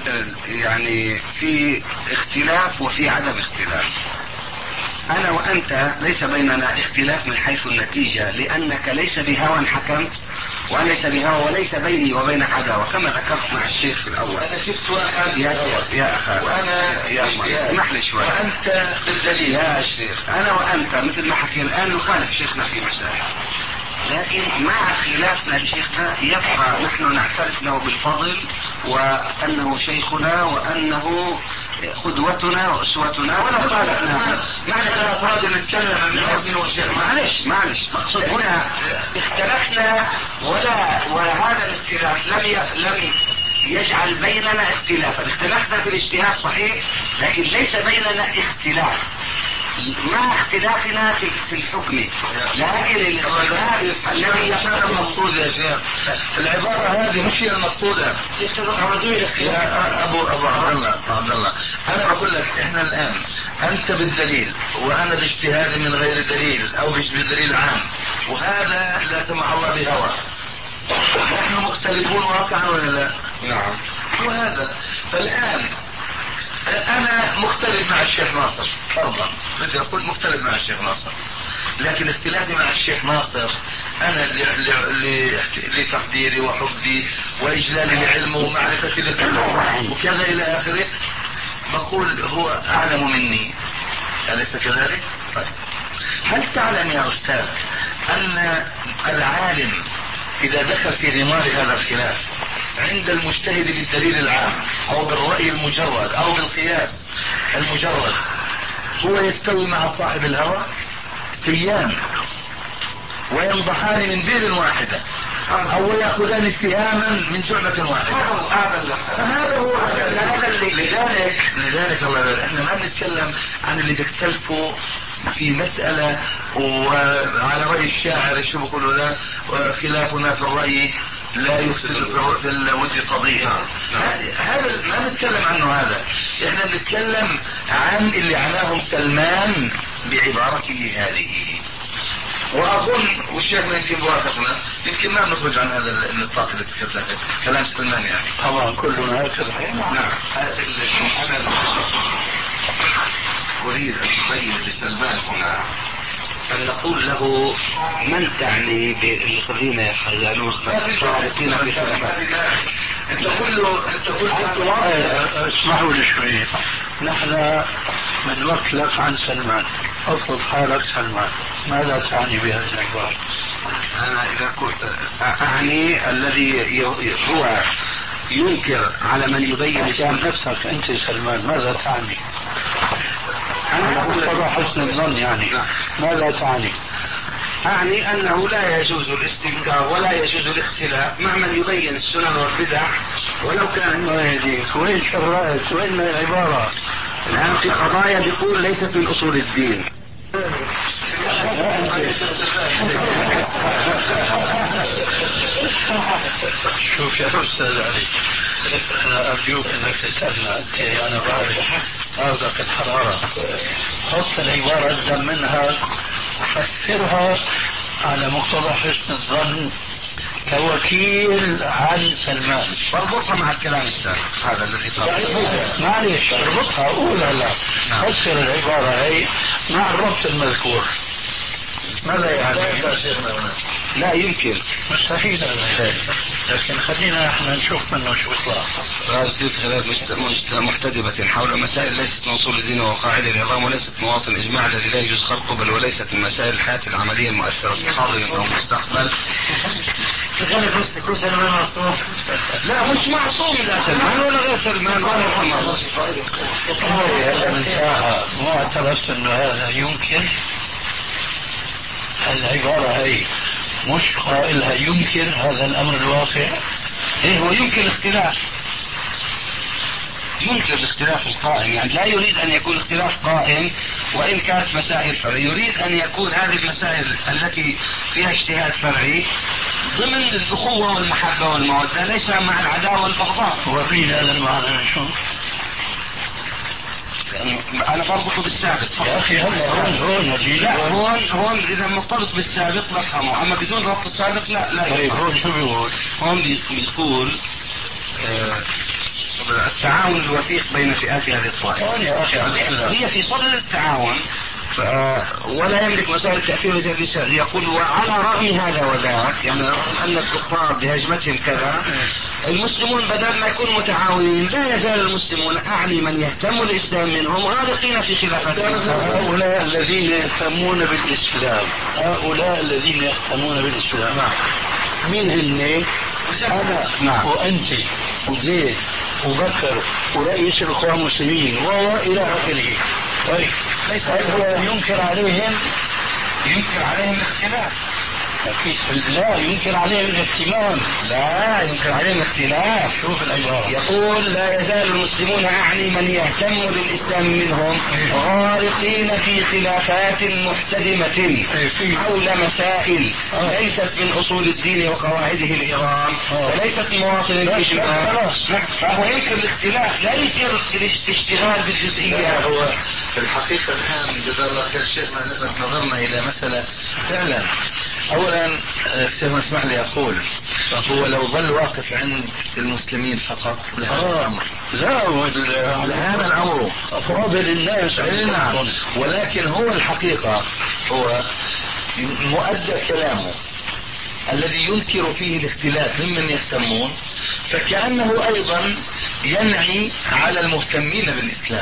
يعني في اختلاف وفي عدم اختلاف. أنا وأنت ليس بيننا اختلاف من حيث النتيجة، لأنك ليس بهوى حكمت وليس بهوى، وليس بيني وبينك عداوة كما ذكرت مع الشيخ في الأول. أنا شفت واحد يا شيخ يا أخي وأنا يا اسمح لي شوي وأنت بالدليل يا شيخ. أنا وأنت مثل ما حكي الآن نخالف شيخنا في مسألة، لكن مع خلافنا لشيخنا يبقى نحن نعترف له بالفضل وأنه شيخنا وأنه قدوتنا وأسوتنا ولا خالفنا. معنى الأفراد نتكلم من والشيخ معلش معلش مقصود هنا اختلفنا، ولا وهذا الاختلاف لم ي... لم يجعل بيننا اختلافا. اختلفنا في الاجتهاد صحيح، لكن ليس بيننا اختلاف مع اختلافنا في في الحكم، لكن الاختلاف الذي يشمل المقصود يا شيخ. العبارة هذه مش هي المقصودة يا ابو ابو عبد الله. عبد الله انا بقول لك احنا الان انت بالدليل وانا باجتهاد من غير دليل او بدليل عام، وهذا لا سمح الله بهوى. نحن مختلفون واقعا ولا لا؟ نعم. وهذا فالان انا مختلف مع الشيخ ناصر فرضا، بدي اقول مختلف مع الشيخ ناصر، لكن اختلافي مع الشيخ ناصر انا لتقديري وحبي واجلالي لعلمه ومعرفتي للعلم وكذا الى اخره، بقول هو اعلم مني، أليس كذلك؟ طيب هل تعلم يا استاذ ان العالم اذا دخل في غمار هذا الخلاف عند المجتهد بالدليل العام او بالرأي المجرد او بالقياس المجرد هو يستوي مع صاحب الهوى سيان وينضحان من بير واحدة او يأخذان سهاما من جعبة واحدة. هذا هو لذلك لذلك الله احنا ما بنتكلم عن اللي بيختلفوا في مسألة وعلى رأي الشاعر شو بيقولوا لا خلافنا في الرأي لا يفسد في الود قضية. هذا ما نتكلم عنه، هذا احنا نتكلم عن اللي عناهم سلمان بعبارته هذه، واظن والشيخنا يمكن وافقنا، يمكن ما نخرج عن هذا النطاق اللي ذكرته كلام سلمان يعني. طبعا كلنا هكذا. نعم. انا اريد ان ابين لسلمان هنا ان نقول له من تعني بالذين يحزنون خالقين في خلافات. انت قل له انت قل له اسمحوا لي شوي، نحن بنوكل لك عن سلمان، افرض حالك سلمان، ماذا تعني بهذه العبارة؟ انا اذا كنت اعني الذي هو ينكر على من يبين عن نفسك أنت سلمان ماذا تعني؟ أنا مقتضى حسن الظن يعني ماذا تعني؟ أعني أنه لا يجوز الاستنكار ولا يجوز الاختلاف مع من يبين السنن والبدع ولو كان. الله يهديك، وين شرعت؟ وين العبارة؟ الآن في قضايا بيقول ليست من أصول الدين. شوف يا أستاذ علي، أنا أرجوك أنك تسألنا أنت، أنا بعرف أرزق الحرارة، حط العبارة أقدم منها وفسرها على مقتضى حسن الظن كوكيل عن سلمان، اربطها مع الكلام السابق هذا الذي قال. معلش اربطها، قولها لا فسر العبارة هي مع الربط المذكور. ماذا يعني؟ لا يمكن، مستحيل هذا، لكن خلينا احنا نشوف منه شو يطلع. محتدبة حول مسائل ليست من اصول الدين وقاعدة النظام وليست مواطن الاجماع الذي لا يجوز خلقه، بل وليست من مسائل الحياة العملية المؤثرة في حاضر او مستقبل. تخلف نفسك كل سلمان معصوم. لا مش معصوم، لا سلمان ولا غير سلمان ولا محمد. هذا من ساعة مو اعترفت انه هذا يمكن، العبارة هي مش قائلها يمكن هذا الامر الواقع. ايه هو يمكن الاختلاف، يمكن الاختلاف القائم، يعني لا يريد ان يكون اختلاف قائم وان كانت مسائل فرعية، يريد ان يكون هذه المسائل التي فيها اجتهاد فرعي ضمن الاخوة والمحبة والمودة، ليس مع العداوة والبغضاء. ورينا هذا المعنى شو؟ انا بربطه بالسابق يا اخي هلا هون هون لا هون هون اذا مرتبط بالسابق بفهمه، اما بدون ربط السابق لا لا طيب هون شو بيقول؟ هون بيقول آه التعاون الوثيق بين فئات هذه الطائفة. هي في صدد التعاون ولا يملك مسائل التأثير والجلسة. يقول وعلى رغم هذا وذاك، يعني رغم أن الكفار بهجمتهم كذا، المسلمون بدل ما يكونوا متعاونين لا يزال المسلمون، أعني من يهتم الإسلام منهم، غارقين في خلافاتهم. هؤلاء الذين يهتمون بالإسلام، هؤلاء الذين يهتمون بالإسلام مين هن؟ أنا نعم. وأنت وزيد وبكر ورئيس الأخوة المسلمين وإلى آخره. طيب ليس هو ينكر عليهم، ينكر عليهم الاختلاف؟ لا ينكر عليهم الاهتمام، لا ينكر عليهم الاختلاف. شوف العبارة، يقول لا يزال المسلمون أعني من يهتم بالإسلام منهم غارقين في خلافات محتدمة حول مسائل ليست من أصول الدين وقواعده العظام وليست مواطن الإجماع، فهو ينكر الاختلاف لا ينكر الاشتغال بالجزئيات. هو في الحقيقة الآن جزاه الله خير شيخنا نلفت نظرنا إلى مسألة فعلا. أولا الشيخ اسمح لي أقول هو لو ظل واقف عند المسلمين فقط لهذا الأمر لا لهذا الأمر أفاضل الناس. نعم، ولكن هو الحقيقة هو مؤدى كلامه الذي ينكر فيه الاختلاف ممن يهتمون، فكأنه أيضا ينعي على المهتمين بالإسلام،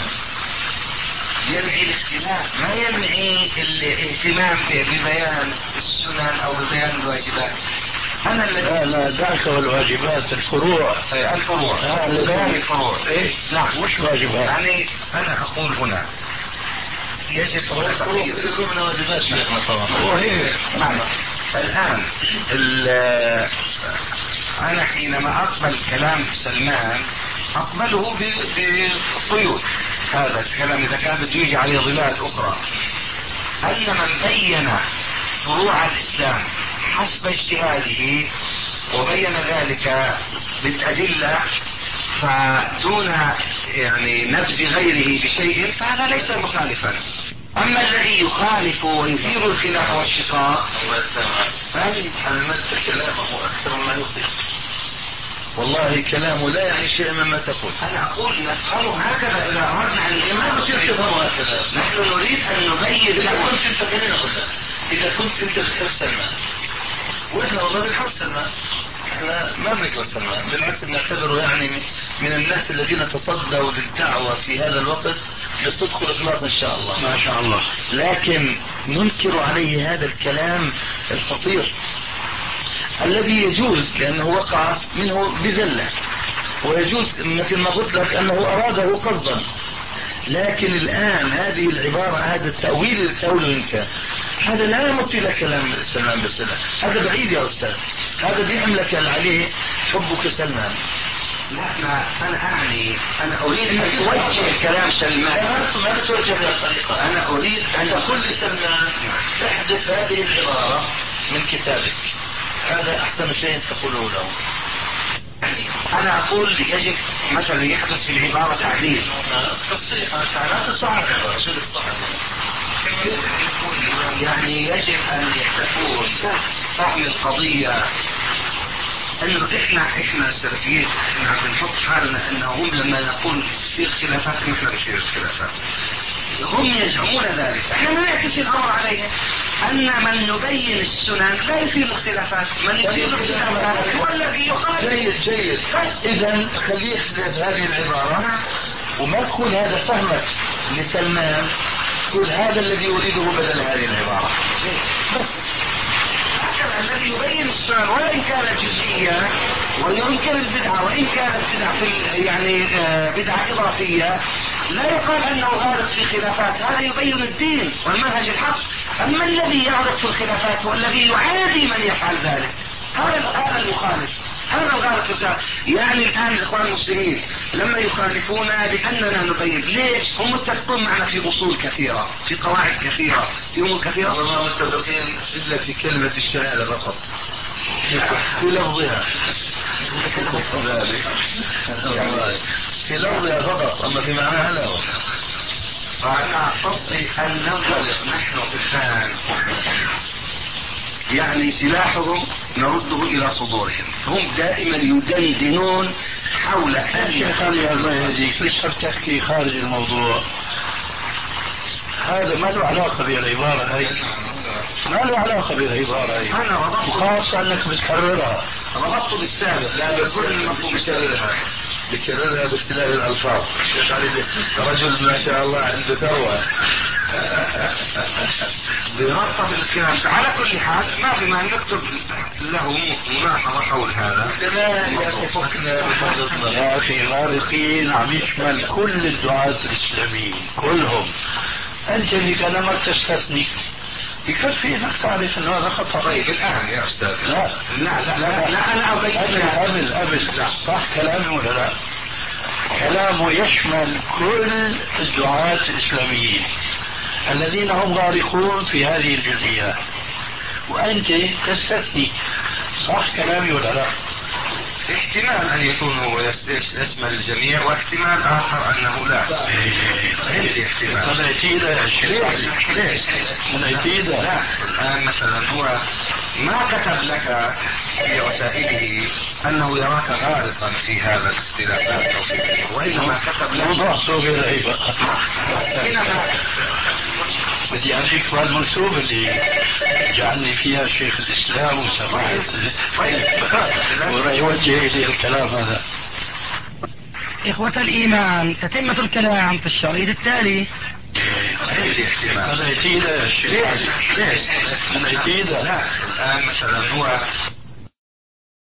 ينعي الاختلاف ما ينعي الاهتمام ببيان السنن او ببيان الواجبات. انا لا لا دعك والواجبات الفروع الفروع بيان الفروع ايه نعم مش واجبات. يعني انا اقول هنا يجب يكون من واجبات شيخنا طبعا. وهي نعم. الان انا حينما اقبل كلام سلمان اقبله بقيود، هذا الكلام اذا كان بده يجي عليه ظلال اخرى، ان من بين فروع الاسلام حسب اجتهاده وبين ذلك بالادله فدون يعني نبذ غيره بشيء فهذا ليس مخالفا. اما الذي يخالف ويثير الخلاف والشقاق حملت كلامه اكثر مما يخطئ. والله كلامه لا يعني شيء مما تقول. انا اقول نفهمه هكذا اذا اردنا ان ما تصير تفهمه هكذا. نحن نريد ان نبين اذا كنت انت خلينا نقول اذا كنت انت بتحب سلمان واحنا والله بنحب سلمان، احنا ما بنكره سلمان، بالعكس بنعتبره يعني من الناس الذين تصدوا للدعوة في هذا الوقت بالصدق والاخلاص ان شاء الله. ما شاء الله. لكن ننكر عليه هذا الكلام الخطير الذي يجوز لانه وقع منه بذلة، ويجوز مثل ما قلت لك انه اراده قصدا. لكن الان هذه العبارة، هذا التأويل اللي تقوله انت، هذا لا يمثل لك كلام سلمان بصلة، هذا بعيد يا استاذ، هذا بيحملك عليه حبك سلمان. لا انا اعني انا اريد ان اوجه كلام سلمان، ما توجه بهالطريقة. انا اريد ان تقول لسلمان احذف هذه العبارة من كتابك، هذا احسن شيء تقوله له. يعني انا اقول يجب مثلا يحدث في العبارة تعديل. تصحيح لا تصحح العبارة، شو الصحة؟ يعني يجب ان تكون فهم القضية انه احنا احنا السلفيين احنا عم بنحط حالنا انه هم لما نقول في خلافات نحن بصير الخلافات، هم يزعمون ذلك، احنا ما نعكس الامر عليهم ان من يبين السنن لا يثير الاختلافات، من يثير الاختلافات هو الذي يخالف. جيد جيد، اذا خليه يحذف هذه العبارة وما تكون هذا فهمك لسلمان، تقول هذا الذي يريده بدل هذه العبارة بس. الذي يبين السنن وإن كانت جزئية وينكر البدعة وإن كانت بدعة في يعني بدعة إضافية لا يقال أنه غالط في خلافات، هذا يبين الدين والمنهج الحق. أما الذي يغلط في الخلافات والذي يعادي من يفعل ذلك هذا هذا المخالف، هذا الغالط في الخلاف. يعني الآن الإخوان المسلمين لما يخالفونا لأننا نبين ليش، هم متفقون معنا في أصول كثيرة، في قواعد كثيرة، في أمور كثيرة، وما متفقين إلا في كلمة الشهادة فقط في لفظها في لفظها فقط، أما في معناها لا. فأنا قصدي أن ننطلق نحن الآن، يعني سلاحهم نرده إلى صدورهم، هم دائما يدندنون حول أن يخلي الله يهديك لسه بتحكي خارج الموضوع، هذا ما له علاقة بالعبارة هاي، ما له علاقة بالعبارة هاي، أنا ربطت وخاصة أنك بتكررها، ربطت بالسابق لا بكل المطلوب بكررها بكررها باختلاف الألفاظ. رجل ما شاء الله عنده ثروة بربطة بالكلام. على كل حال ما في ما نكتب له ملاحظة حول هذا. يا أخي غارقين عم يشمل كل الدعاة الإسلاميين كلهم، أنت بكلامك تستثني، يكفي انك تعرف انه هذا خطأ. طيب الان يا استاذ لا لا لا لا, لا انا ابين قبل قبل لا صح كلامي ولا لا؟ كلامه يشمل كل الدعاة الاسلاميين الذين هم غارقون في هذه الجزئيات، وانت تستثني، صح كلامي ولا لا؟ احتمال ان يكون هو يشمل الجميع، واحتمال اخر انه لا. عندي احتمال. طلعتي له يا شيخ. ليش؟ طلعتي له. لا الان مثلا هو ما كتب لك في رسائله انه يراك غارقا في هذا الاختلافات او في وانما كتب لك موضوع بالعيبة. حينما بدي أرجيك بالمنسوب اللي جعلني فيها شيخ الإسلام وسمعت ويوجه لي الكلام هذا. إخوة الإيمان، تتمة الكلام في الشريط التالي. عندي احتمال. طلعتي له يا شيخ. ليش؟ ليش؟ طلعتي له. لا الآن مثلا هو